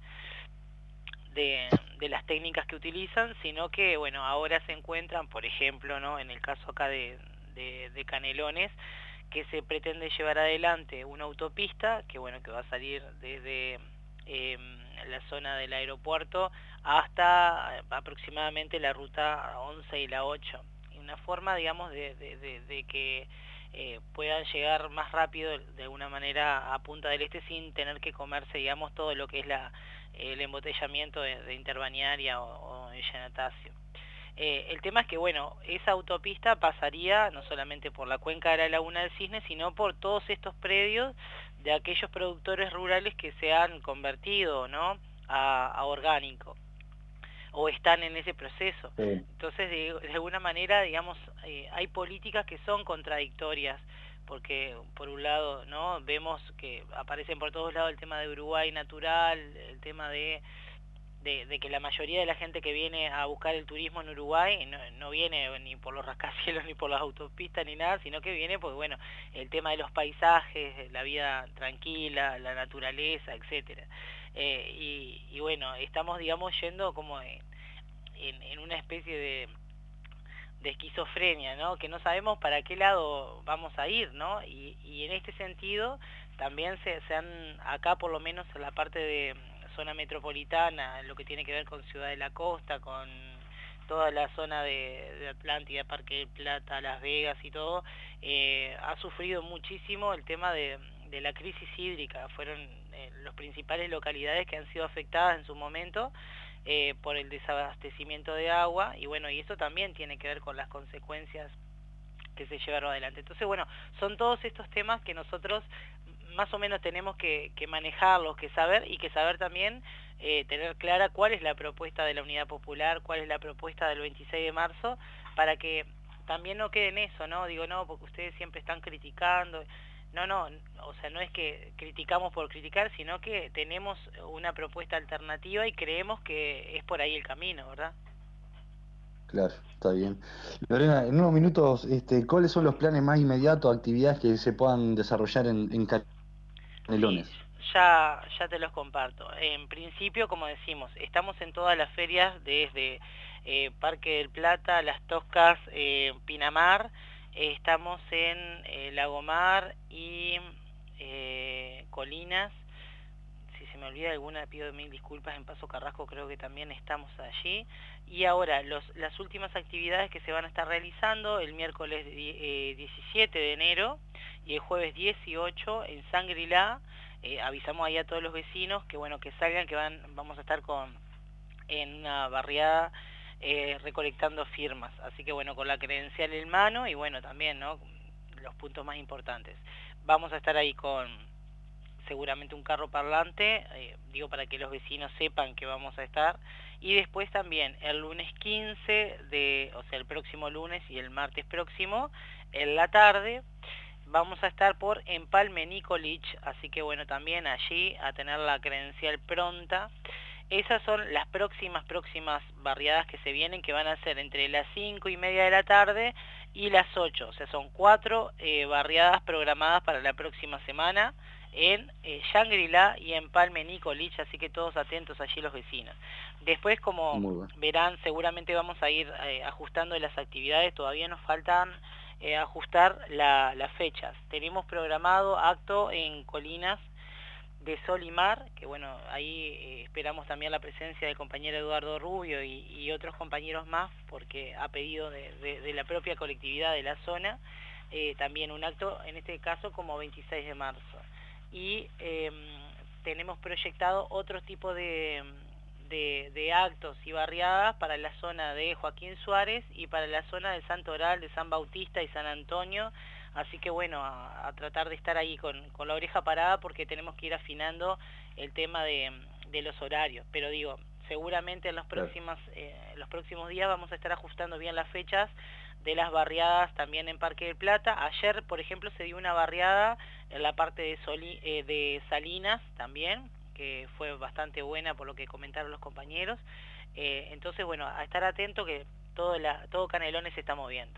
de, de las técnicas que utilizan, sino que bueno, ahora se encuentran, por ejemplo, ¿no? En el caso acá de, de, de Canelones, que se pretende llevar adelante una autopista que bueno, que va a salir desde eh, la zona del aeropuerto hasta aproximadamente la ruta once y la ocho, y una forma, digamos, de, de, de, de que eh, puedan llegar más rápido de alguna manera a Punta del Este sin tener que comerse, digamos, todo lo que es la, el embotellamiento de, de Interbañaria o, o en Yanatacio. Eh, el tema es que, bueno, esa autopista pasaría no solamente por la cuenca de la Laguna del Cisne, sino por todos estos predios de aquellos productores rurales que se han convertido, ¿no?, a, a orgánico, o están en ese proceso. Sí. Entonces, de, de alguna manera, digamos, eh, hay políticas que son contradictorias, porque por un lado, ¿no?, vemos que aparecen por todos lados el tema de Uruguay natural, el tema de... De, de que la mayoría de la gente que viene a buscar el turismo en Uruguay no, no viene ni por los rascacielos ni por las autopistas ni nada, sino que viene porque, bueno, el tema de los paisajes, la vida tranquila, la naturaleza, etcétera. Eh, y, y bueno, estamos, digamos, yendo como en, en, en una especie de, de esquizofrenia, ¿no? Que no sabemos para qué lado vamos a ir, ¿no? Y, y en este sentido también se, se han, acá por lo menos en la parte de zona metropolitana, lo que tiene que ver con Ciudad de la Costa, con toda la zona de, de Atlántida, Parque del Plata, Las Vegas y todo, eh, ha sufrido muchísimo el tema de, de la crisis hídrica. Fueron eh, las principales localidades que han sido afectadas en su momento eh, por el desabastecimiento de agua, y bueno, y eso también tiene que ver con las consecuencias que se llevaron adelante. Entonces, bueno, son todos estos temas que nosotros más o menos tenemos que, que manejarlos, que saber, y que saber también eh, tener clara cuál es la propuesta de la Unidad Popular, cuál es la propuesta del veintiséis de marzo, para que también no quede en eso, ¿no? Digo, no, porque ustedes siempre están criticando. No, no, o sea, no es que criticamos por criticar, sino que tenemos una propuesta alternativa y creemos que es por ahí el camino, ¿verdad? Claro, está bien. Lorena, en unos minutos, este, ¿cuáles son los planes más inmediatos, actividades que se puedan desarrollar en, en Sí, Canelones? ya, ya te los comparto. En principio, como decimos, estamos en todas las ferias, desde eh, Parque del Plata, Las Toscas, eh, Pinamar, eh, estamos en eh, Lagomar y eh, Colinas. Si se me olvida alguna, pido mil disculpas. En Paso Carrasco creo que también estamos allí. Y ahora, los, las últimas actividades que se van a estar realizando el miércoles eh, diecisiete de enero y el jueves dieciocho en Shangri-La. Eh, avisamos ahí a todos los vecinos que bueno, que salgan, que van, vamos a estar con en una barriada eh, recolectando firmas. Así que bueno, con la credencial en mano y bueno, también, ¿no?, los puntos más importantes. Vamos a estar ahí con seguramente un carro parlante, eh, digo, para que los vecinos sepan que vamos a estar. Y después también el lunes quince, de, o sea, el próximo lunes y el martes próximo, en la tarde, vamos a estar por Empalme Nicolich, así que bueno, también allí a tener la credencial pronta. Esas son las próximas, próximas barriadas que se vienen, que van a ser entre las cinco y media de la tarde y las ocho, o sea, son cuatro eh, barriadas programadas para la próxima semana en eh, Shangri-La y Empalme Nicolich, así que todos atentos allí los vecinos. Después, como Muy bueno. verán, seguramente vamos a ir eh, ajustando las actividades, todavía nos faltan eh, ajustar la, las fechas. Tenemos programado acto en Colinas de Sol y Mar, que bueno, ahí eh, esperamos también la presencia del compañero Eduardo Rubio y, y otros compañeros más, porque ha pedido de, de, de la propia colectividad de la zona, eh, también un acto, en este caso como veintiséis de marzo. Y eh, tenemos proyectado otro tipo de, de, de actos y barriadas para la zona de Joaquín Suárez y para la zona de Santo Oral, de San Bautista y San Antonio. Así que bueno, a, a tratar de estar ahí con, con la oreja parada, porque tenemos que ir afinando el tema de, de los horarios. Pero digo, seguramente en los próximos, eh, los próximos días vamos a estar ajustando bien las fechas de las barriadas también en Parque del Plata. Ayer, por ejemplo, se dio una barriada en la parte de, Soli, eh, de Salinas también, que fue bastante buena por lo que comentaron los compañeros. Eh, entonces, bueno, a estar atento que todo, la, todo Canelones se está moviendo.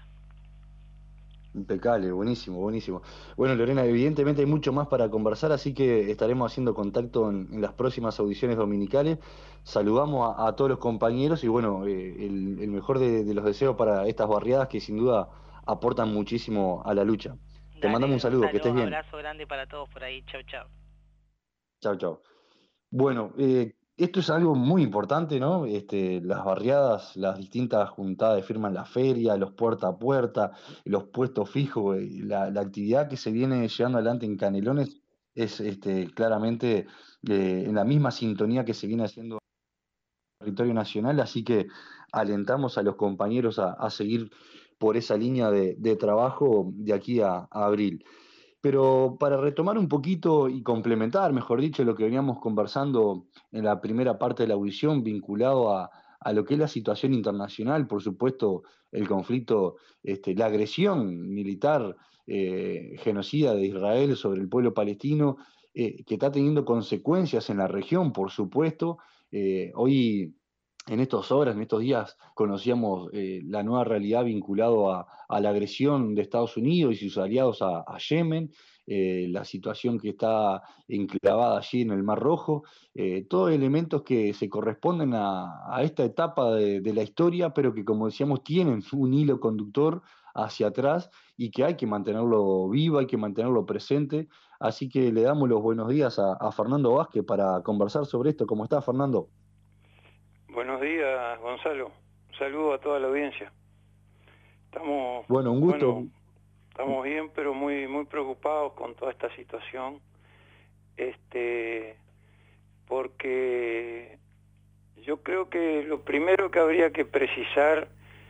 Impecable, buenísimo, buenísimo. Bueno, Lorena, evidentemente hay mucho más para conversar, así que estaremos haciendo contacto en, en las próximas audiciones dominicales. Saludamos a, a todos los compañeros y bueno, eh, el, el mejor de, de los deseos para estas barriadas que sin duda aportan muchísimo a la lucha. Te mandamos Dale, un saludo, que estés Gonzalo, bien. abrazo grande para todos por ahí. Chau, chau. Chao, chao. Bueno, eh, esto es algo muy importante, ¿no? Este, las barriadas, las distintas juntadas de firmas en la feria, los puerta a puerta, los puestos fijos, eh, la, la actividad que se viene llevando adelante en Canelones es este, claramente eh, en la misma sintonía que se viene haciendo en el territorio nacional, así que alentamos a los compañeros a, a seguir por esa línea de, de trabajo de aquí a, a abril. Pero para retomar un poquito y complementar, mejor dicho, lo que veníamos conversando en la primera parte de la audición, vinculado a, a lo que es la situación internacional, por supuesto, el conflicto, este, la agresión militar eh, genocida de Israel sobre el pueblo palestino, eh, que está teniendo consecuencias en la región, por supuesto. Eh, hoy en estas horas, en estos días, conocíamos eh, la nueva realidad vinculado a, a la agresión de Estados Unidos y sus aliados a, a Yemen, eh, la situación que está enclavada allí en el Mar Rojo, eh, todos elementos que se corresponden a, a esta etapa de, de la historia, pero que, como decíamos, tienen un hilo conductor hacia atrás y que hay que mantenerlo vivo, hay que mantenerlo presente. Así que le damos los buenos días a, a Fernando Vázquez para conversar sobre esto. ¿Cómo está, Fernando? Buenos días, Gonzalo. Un saludo a toda la audiencia. Estamos, bueno, un gusto. Bueno, estamos bien, pero muy muy preocupados con toda esta situación. Este, porque yo creo que lo primero que habría que precisar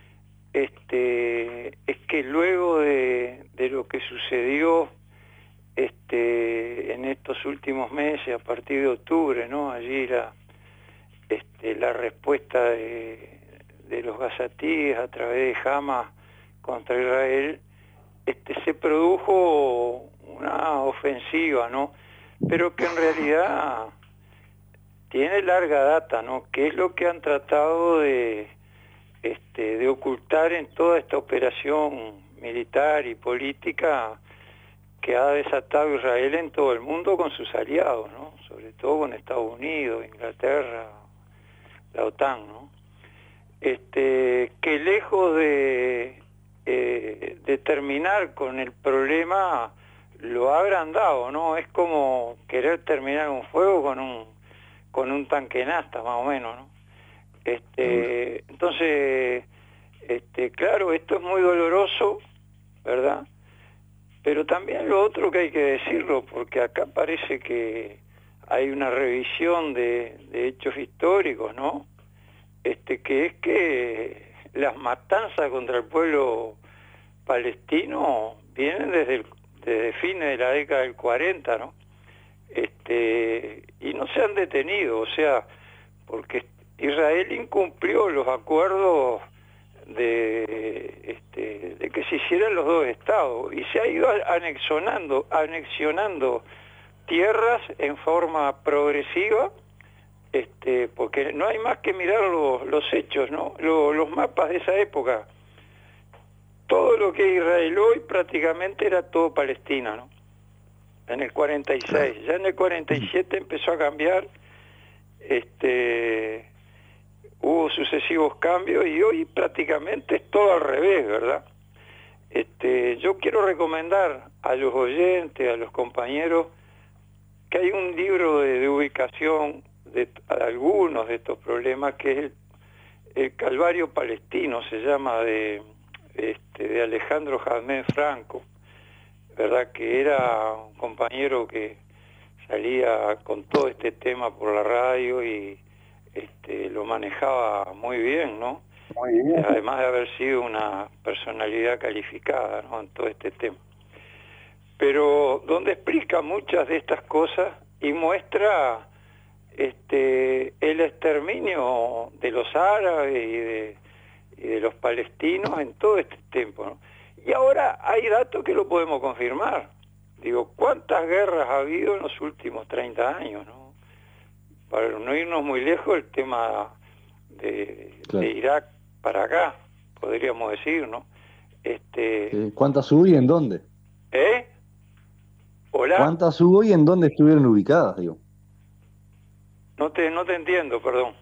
este, es que luego de, de lo que sucedió este, en estos últimos meses, a partir de octubre, ¿no? Allí la Este, la respuesta de, de los gazatíes a través de Hamas contra Israel, este, se produjo una ofensiva, ¿no? Pero que en realidad tiene larga data, ¿no? Que es lo que han tratado de, este, de ocultar en toda esta operación militar y política que ha desatado Israel en todo el mundo con sus aliados, ¿no? Sobre todo con Estados Unidos, Inglaterra, la OTAN, ¿no? Este, que lejos de, eh, de terminar con el problema, lo ha agrandado, ¿no? Es como querer terminar un fuego con un, con un tanque nafta, más o menos, ¿no? Este, entonces, este, claro, esto es muy doloroso, ¿verdad? Pero también lo otro que hay que decirlo, porque acá parece que hay una revisión de, de hechos históricos, ¿no? Este, que es que las matanzas contra el pueblo palestino vienen desde, el, desde fines de la década del cuarenta, ¿no? Este, y no se han detenido, o sea, porque Israel incumplió los acuerdos de, este, de que se hicieran los dos estados y se ha ido anexionando, anexionando tierras en forma progresiva, este, porque no hay más que mirar los, los hechos, ¿no? Los, los mapas de esa época. Todo lo que es Israel hoy prácticamente era todo Palestina, ¿no? En el cuarenta y seis, ya en el cuarenta y siete empezó a cambiar, este, hubo sucesivos cambios y hoy prácticamente es todo al revés, ¿verdad? Este, yo quiero recomendar a los oyentes, a los compañeros, que hay un libro de, de ubicación de, de algunos de estos problemas, que es el, el Calvario Palestino, se llama, de, este, de Alejandro Jazmín Franco, ¿verdad? Que era un compañero que salía con todo este tema por la radio y este, lo manejaba muy bien, ¿no? Muy bien. Además de haber sido una personalidad calificada, ¿no? En todo este tema. Pero donde explica muchas de estas cosas y muestra este, el exterminio de los árabes y de, y de los palestinos en todo este tiempo, ¿no? Y ahora hay datos que lo podemos confirmar. Digo, ¿cuántas guerras ha habido en los últimos treinta años, ¿no? Para no irnos muy lejos, el tema de, claro. de Irak para acá, podríamos decir, ¿no? Este, ¿Cuántas hubo y en dónde? ¿Eh? ¿Hola? ¿Cuántas hubo y en dónde estuvieron ubicadas, digo? No te, no te entiendo, perdón.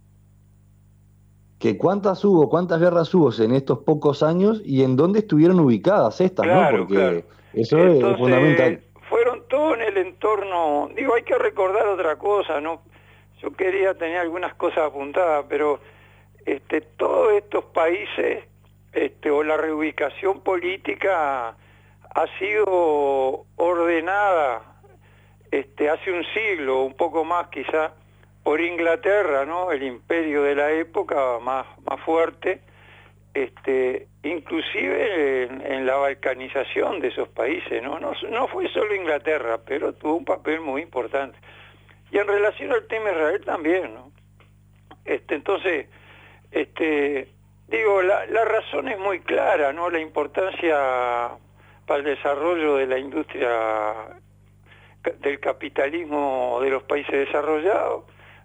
Que cuántas hubo, cuántas guerras hubo en estos pocos años y en dónde estuvieron ubicadas estas, claro, ¿no? Porque claro. eso Entonces, es fundamental. Fueron todos en el entorno, digo, hay que recordar otra cosa, ¿no? Yo quería tener algunas cosas apuntadas, pero este, todos estos países, este, o la reubicación política ha sido ordenada este, hace un siglo, un poco más quizá, por Inglaterra, ¿no? El imperio de la época más, más fuerte, este, inclusive en, en la balcanización de esos países, ¿no? ¿no? No fue solo Inglaterra, pero tuvo un papel muy importante. Y en relación al tema Israel también, ¿no? Este, entonces, este, digo, la, la razón es muy clara, ¿no? La importancia para el desarrollo de la industria del capitalismo de los países desarrollados,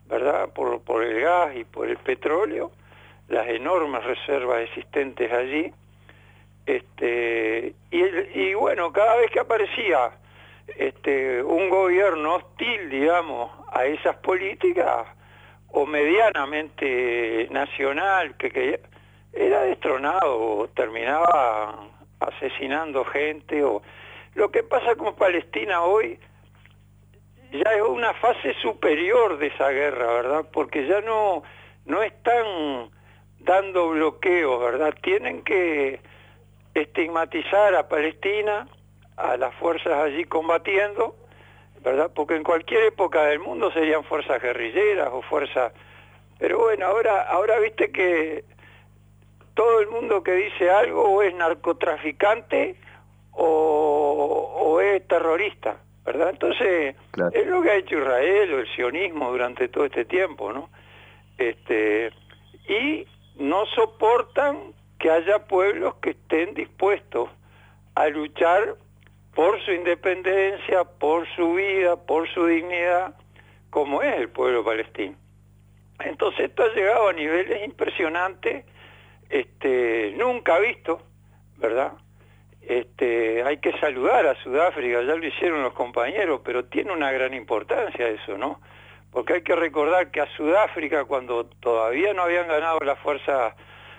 ¿verdad? Por, por el gas y por el petróleo, las enormes reservas existentes allí. Este, y, y bueno, cada vez que aparecía este, un gobierno hostil, digamos, a esas políticas, o medianamente nacional, que, que era destronado, o terminaba asesinando gente. O lo que pasa con Palestina hoy ya es una fase superior de esa guerra, ¿verdad? Porque ya no, no están dando bloqueos, ¿verdad? Tienen que estigmatizar a Palestina, a las fuerzas allí combatiendo, ¿verdad? Porque en cualquier época del mundo serían fuerzas guerrilleras o fuerzas... Pero bueno, ahora, ahora viste que todo el mundo que dice algo o es narcotraficante o, o es terrorista, ¿verdad? Entonces, claro, es lo que ha hecho Israel o el sionismo durante todo este tiempo, ¿no? Este, y no soportan que haya pueblos que estén dispuestos a luchar por su independencia, por su vida, por su dignidad, como es el pueblo palestino. Entonces esto ha llegado a niveles impresionantes, este, nunca visto, ¿verdad? Este, hay que saludar a Sudáfrica, ya lo hicieron los compañeros, pero tiene una gran importancia eso, ¿no? Porque hay que recordar que a Sudáfrica, cuando todavía no habían ganado las fuerzas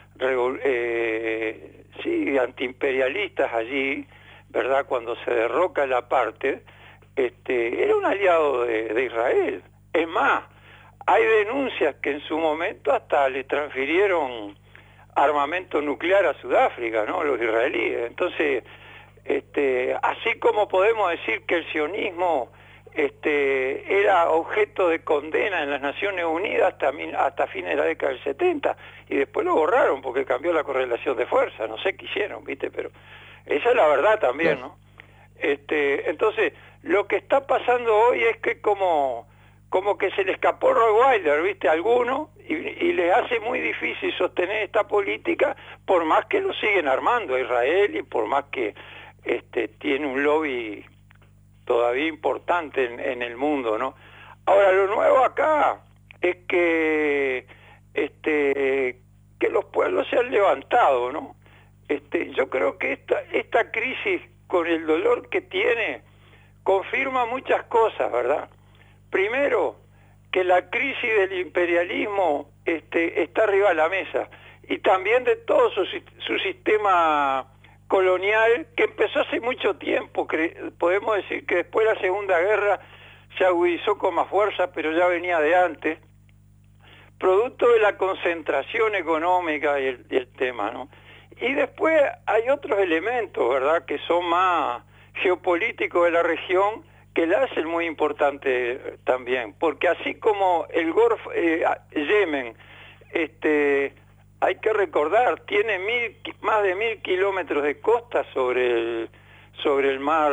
eh, sí, antiimperialistas allí, ¿verdad? Cuando se derroca el apartheid, este, era un aliado de, de Israel. Es más, hay denuncias que en su momento hasta le transfirieron armamento nuclear a Sudáfrica, ¿no? Los israelíes. Entonces, este, así como podemos decir que el sionismo este, era objeto de condena en las Naciones Unidas hasta, hasta fines de la década del setenta, y después lo borraron porque cambió la correlación de fuerza, no sé qué hicieron, ¿viste? Pero esa es la verdad también, ¿no? Este, entonces, lo que está pasando hoy es que como, como que se le escapó Rottweiler, ¿viste? A alguno, y, y les hace muy difícil sostener esta política, por más que lo siguen armando a Israel y por más que este, tiene un lobby todavía importante en, en el mundo, ¿no? Ahora, lo nuevo acá es que, este, que los pueblos se han levantado, ¿no? Este, yo creo que esta, esta crisis, con el dolor que tiene, confirma muchas cosas, ¿verdad? Primero, que la crisis del imperialismo este, está arriba de la mesa, y también de todo su, su sistema colonial, que empezó hace mucho tiempo. Podemos decir que después de la Segunda Guerra se agudizó con más fuerza, pero ya venía de antes, producto de la concentración económica y el, y el tema, ¿no? Y después hay otros elementos, ¿verdad?, que son más geopolíticos de la región, que la hacen muy importante también, porque así como el Golfo, eh, Yemen, este, hay que recordar, tiene mil, más de mil kilómetros de costa sobre el, sobre el mar,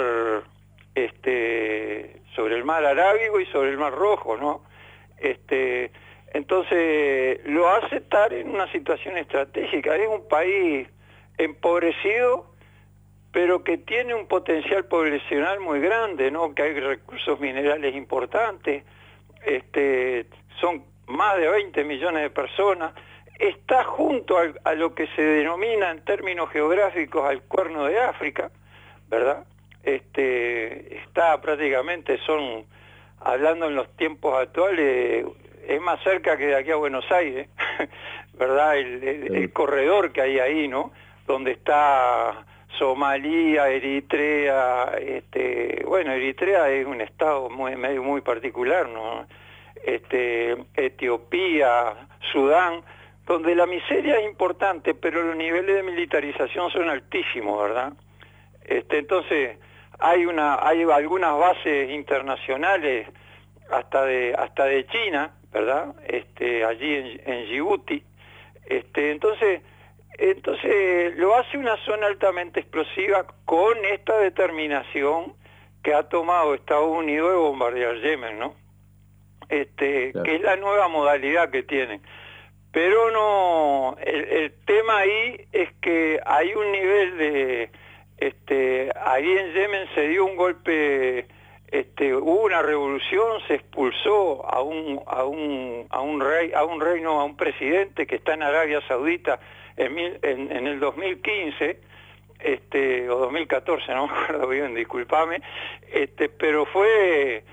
este, sobre el mar Arábigo y sobre el mar Rojo, ¿no? Este, entonces lo hace estar en una situación estratégica. Es un país empobrecido, pero que tiene un potencial poblacional muy grande, ¿no? Que hay recursos minerales importantes, este, son más de veinte millones de personas, está junto a, a lo que se denomina en términos geográficos al Cuerno de África, ¿verdad? Este, está prácticamente, son, hablando en los tiempos actuales, es más cerca que de aquí a Buenos Aires, ¿verdad? El, el, el corredor que hay ahí, ¿no? Donde está Somalia, Eritrea, este, bueno, Eritrea es un estado muy, medio muy particular, ¿no? Este, Etiopía, Sudán, donde la miseria es importante, pero los niveles de militarización son altísimos, ¿verdad? Este, entonces, hay una, hay algunas bases internacionales, hasta de, hasta de China, ¿verdad? Este, allí en, en Djibouti. Este, entonces, entonces lo hace una zona altamente explosiva con esta determinación que ha tomado Estados Unidos de bombardear Yemen, ¿no? Este, claro, que es la nueva modalidad que tienen. Pero no, el, el tema ahí es que hay un nivel de, este, ahí en Yemen se dio un golpe este, hubo una revolución, se expulsó a un, a un, a un rey, a un reino, a un presidente que está en Arabia Saudita en, mil, en, en el dos mil quince, este, o dos mil catorce, no me acuerdo bien, discúlpame, este, pero fue...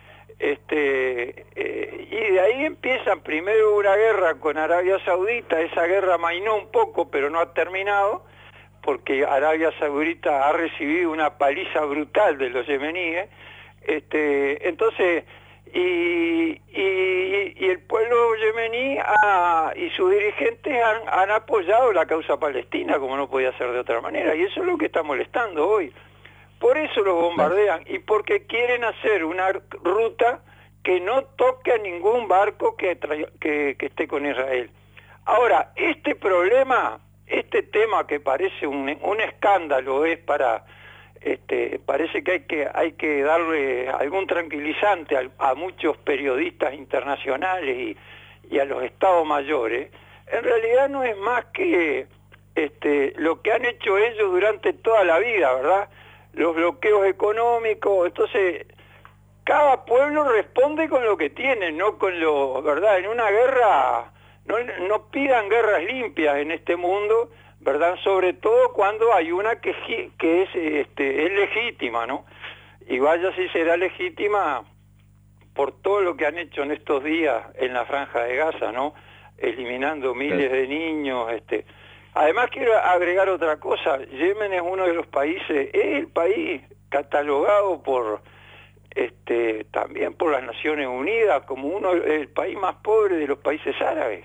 Este, eh, y de ahí empiezan primero una guerra con Arabia Saudita. Esa guerra mainó un poco, pero no ha terminado, porque Arabia Saudita ha recibido una paliza brutal de los yemeníes. Este, entonces, y, y, y el pueblo yemení ha, y sus dirigentes han, han apoyado la causa palestina, como no podía ser de otra manera, y eso es lo que está molestando hoy. Por eso los bombardean y porque quieren hacer una ruta que no toque a ningún barco que, que, que esté con Israel. Ahora, este problema, este tema que parece un, un escándalo, es para, este, parece que hay que, hay que darle algún tranquilizante a, a muchos periodistas internacionales y, y a los estados mayores. En realidad no es más que este, lo que han hecho ellos durante toda la vida, ¿verdad? Los bloqueos económicos. Entonces cada pueblo responde con lo que tiene, no con lo, ¿verdad? En una guerra, no, no pidan guerras limpias en este mundo, ¿verdad? Sobre todo cuando hay una que, que es, este, es legítima, ¿no? Y vaya si será legítima por todo lo que han hecho en estos días en la Franja de Gaza, ¿no? Eliminando miles de niños, este... Además quiero agregar otra cosa. Yemen es uno de los países, es el país catalogado por este también por las Naciones Unidas como uno el país más pobre de los países árabes.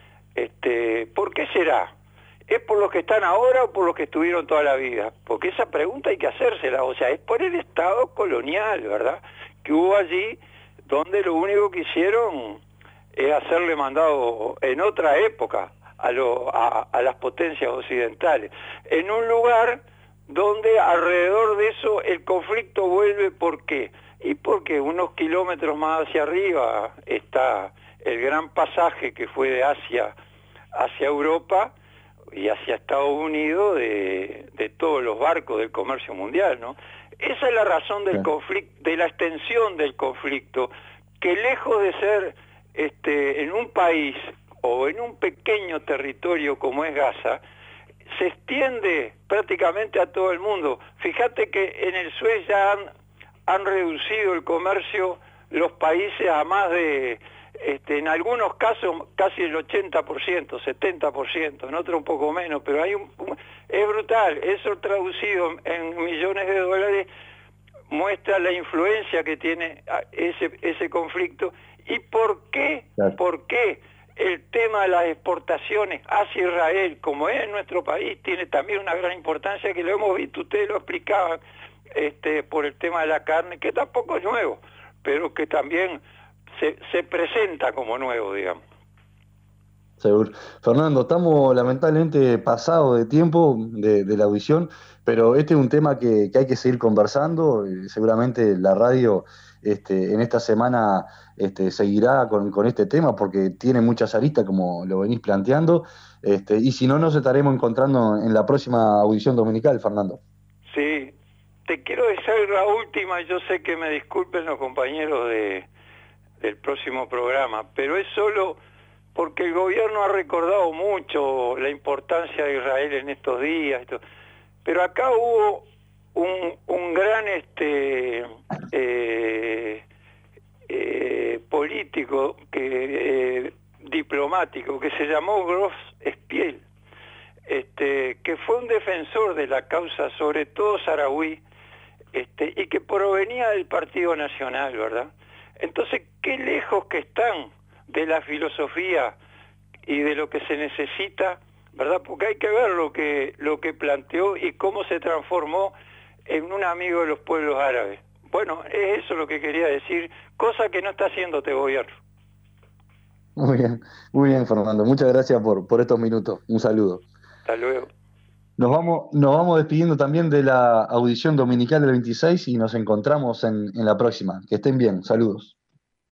Este, ¿por qué será? ¿Es por los que están ahora o por los que estuvieron toda la vida? Porque esa pregunta hay que hacérsela. O sea, es por el Estado colonial, ¿verdad? Que hubo allí, donde lo único que hicieron es hacerle mandado en otra época A, lo, a, a las potencias occidentales, en un lugar donde alrededor de eso el conflicto vuelve. ¿Por qué? Y porque unos kilómetros más hacia arriba está el gran pasaje que fue de Asia hacia Europa y hacia Estados Unidos de, de todos los barcos del comercio mundial, ¿no? Esa es la razón del conflicto, de la extensión del conflicto, que lejos de ser este, en un país o en un pequeño territorio como es Gaza, se extiende prácticamente a todo el mundo. Fíjate que en el Suez ya han, han reducido el comercio los países a más de, este, en algunos casos casi el ochenta por ciento, setenta por ciento, en otros un poco menos, pero hay un, un, es brutal. Eso traducido en millones de dólares muestra la influencia que tiene ese, ese conflicto. ¿Y por qué? Claro. ¿Por qué? El tema de las exportaciones hacia Israel, como es en nuestro país, tiene también una gran importancia, que lo hemos visto, ustedes lo explicaban, este, por el tema de la carne, que tampoco es nuevo, pero que también se, se presenta como nuevo, digamos. Seguro. Fernando, estamos lamentablemente pasados de tiempo de, de la audición, pero este es un tema que, que hay que seguir conversando. Seguramente la radio este, en esta semana este, seguirá con, con este tema porque tiene muchas aristas, como lo venís planteando, este, y si no, nos estaremos encontrando en la próxima audición dominical, Fernando. Sí, te quiero decir la última. Yo sé que me disculpen los compañeros de, del próximo programa, pero es solo porque el gobierno ha recordado mucho la importancia de Israel en estos días, esto. Pero acá hubo un, un gran este, eh, eh, político, que, eh, diplomático, que se llamó Gross Spiel, este, que fue un defensor de la causa, sobre todo saharaui, este, y que provenía del Partido Nacional, ¿verdad? Entonces, qué lejos que están de la filosofía y de lo que se necesita, ¿verdad? Porque hay que ver lo que, lo que planteó y cómo se transformó en un amigo de los pueblos árabes. Bueno, es eso lo que quería decir, cosa que no está haciendo este gobierno. Muy bien, muy bien, Fernando. Muchas gracias por, por estos minutos. Un saludo. Hasta luego. Nos vamos, nos vamos despidiendo también de la audición dominical del veintiséis y nos encontramos en, en la próxima. Que estén bien. Saludos.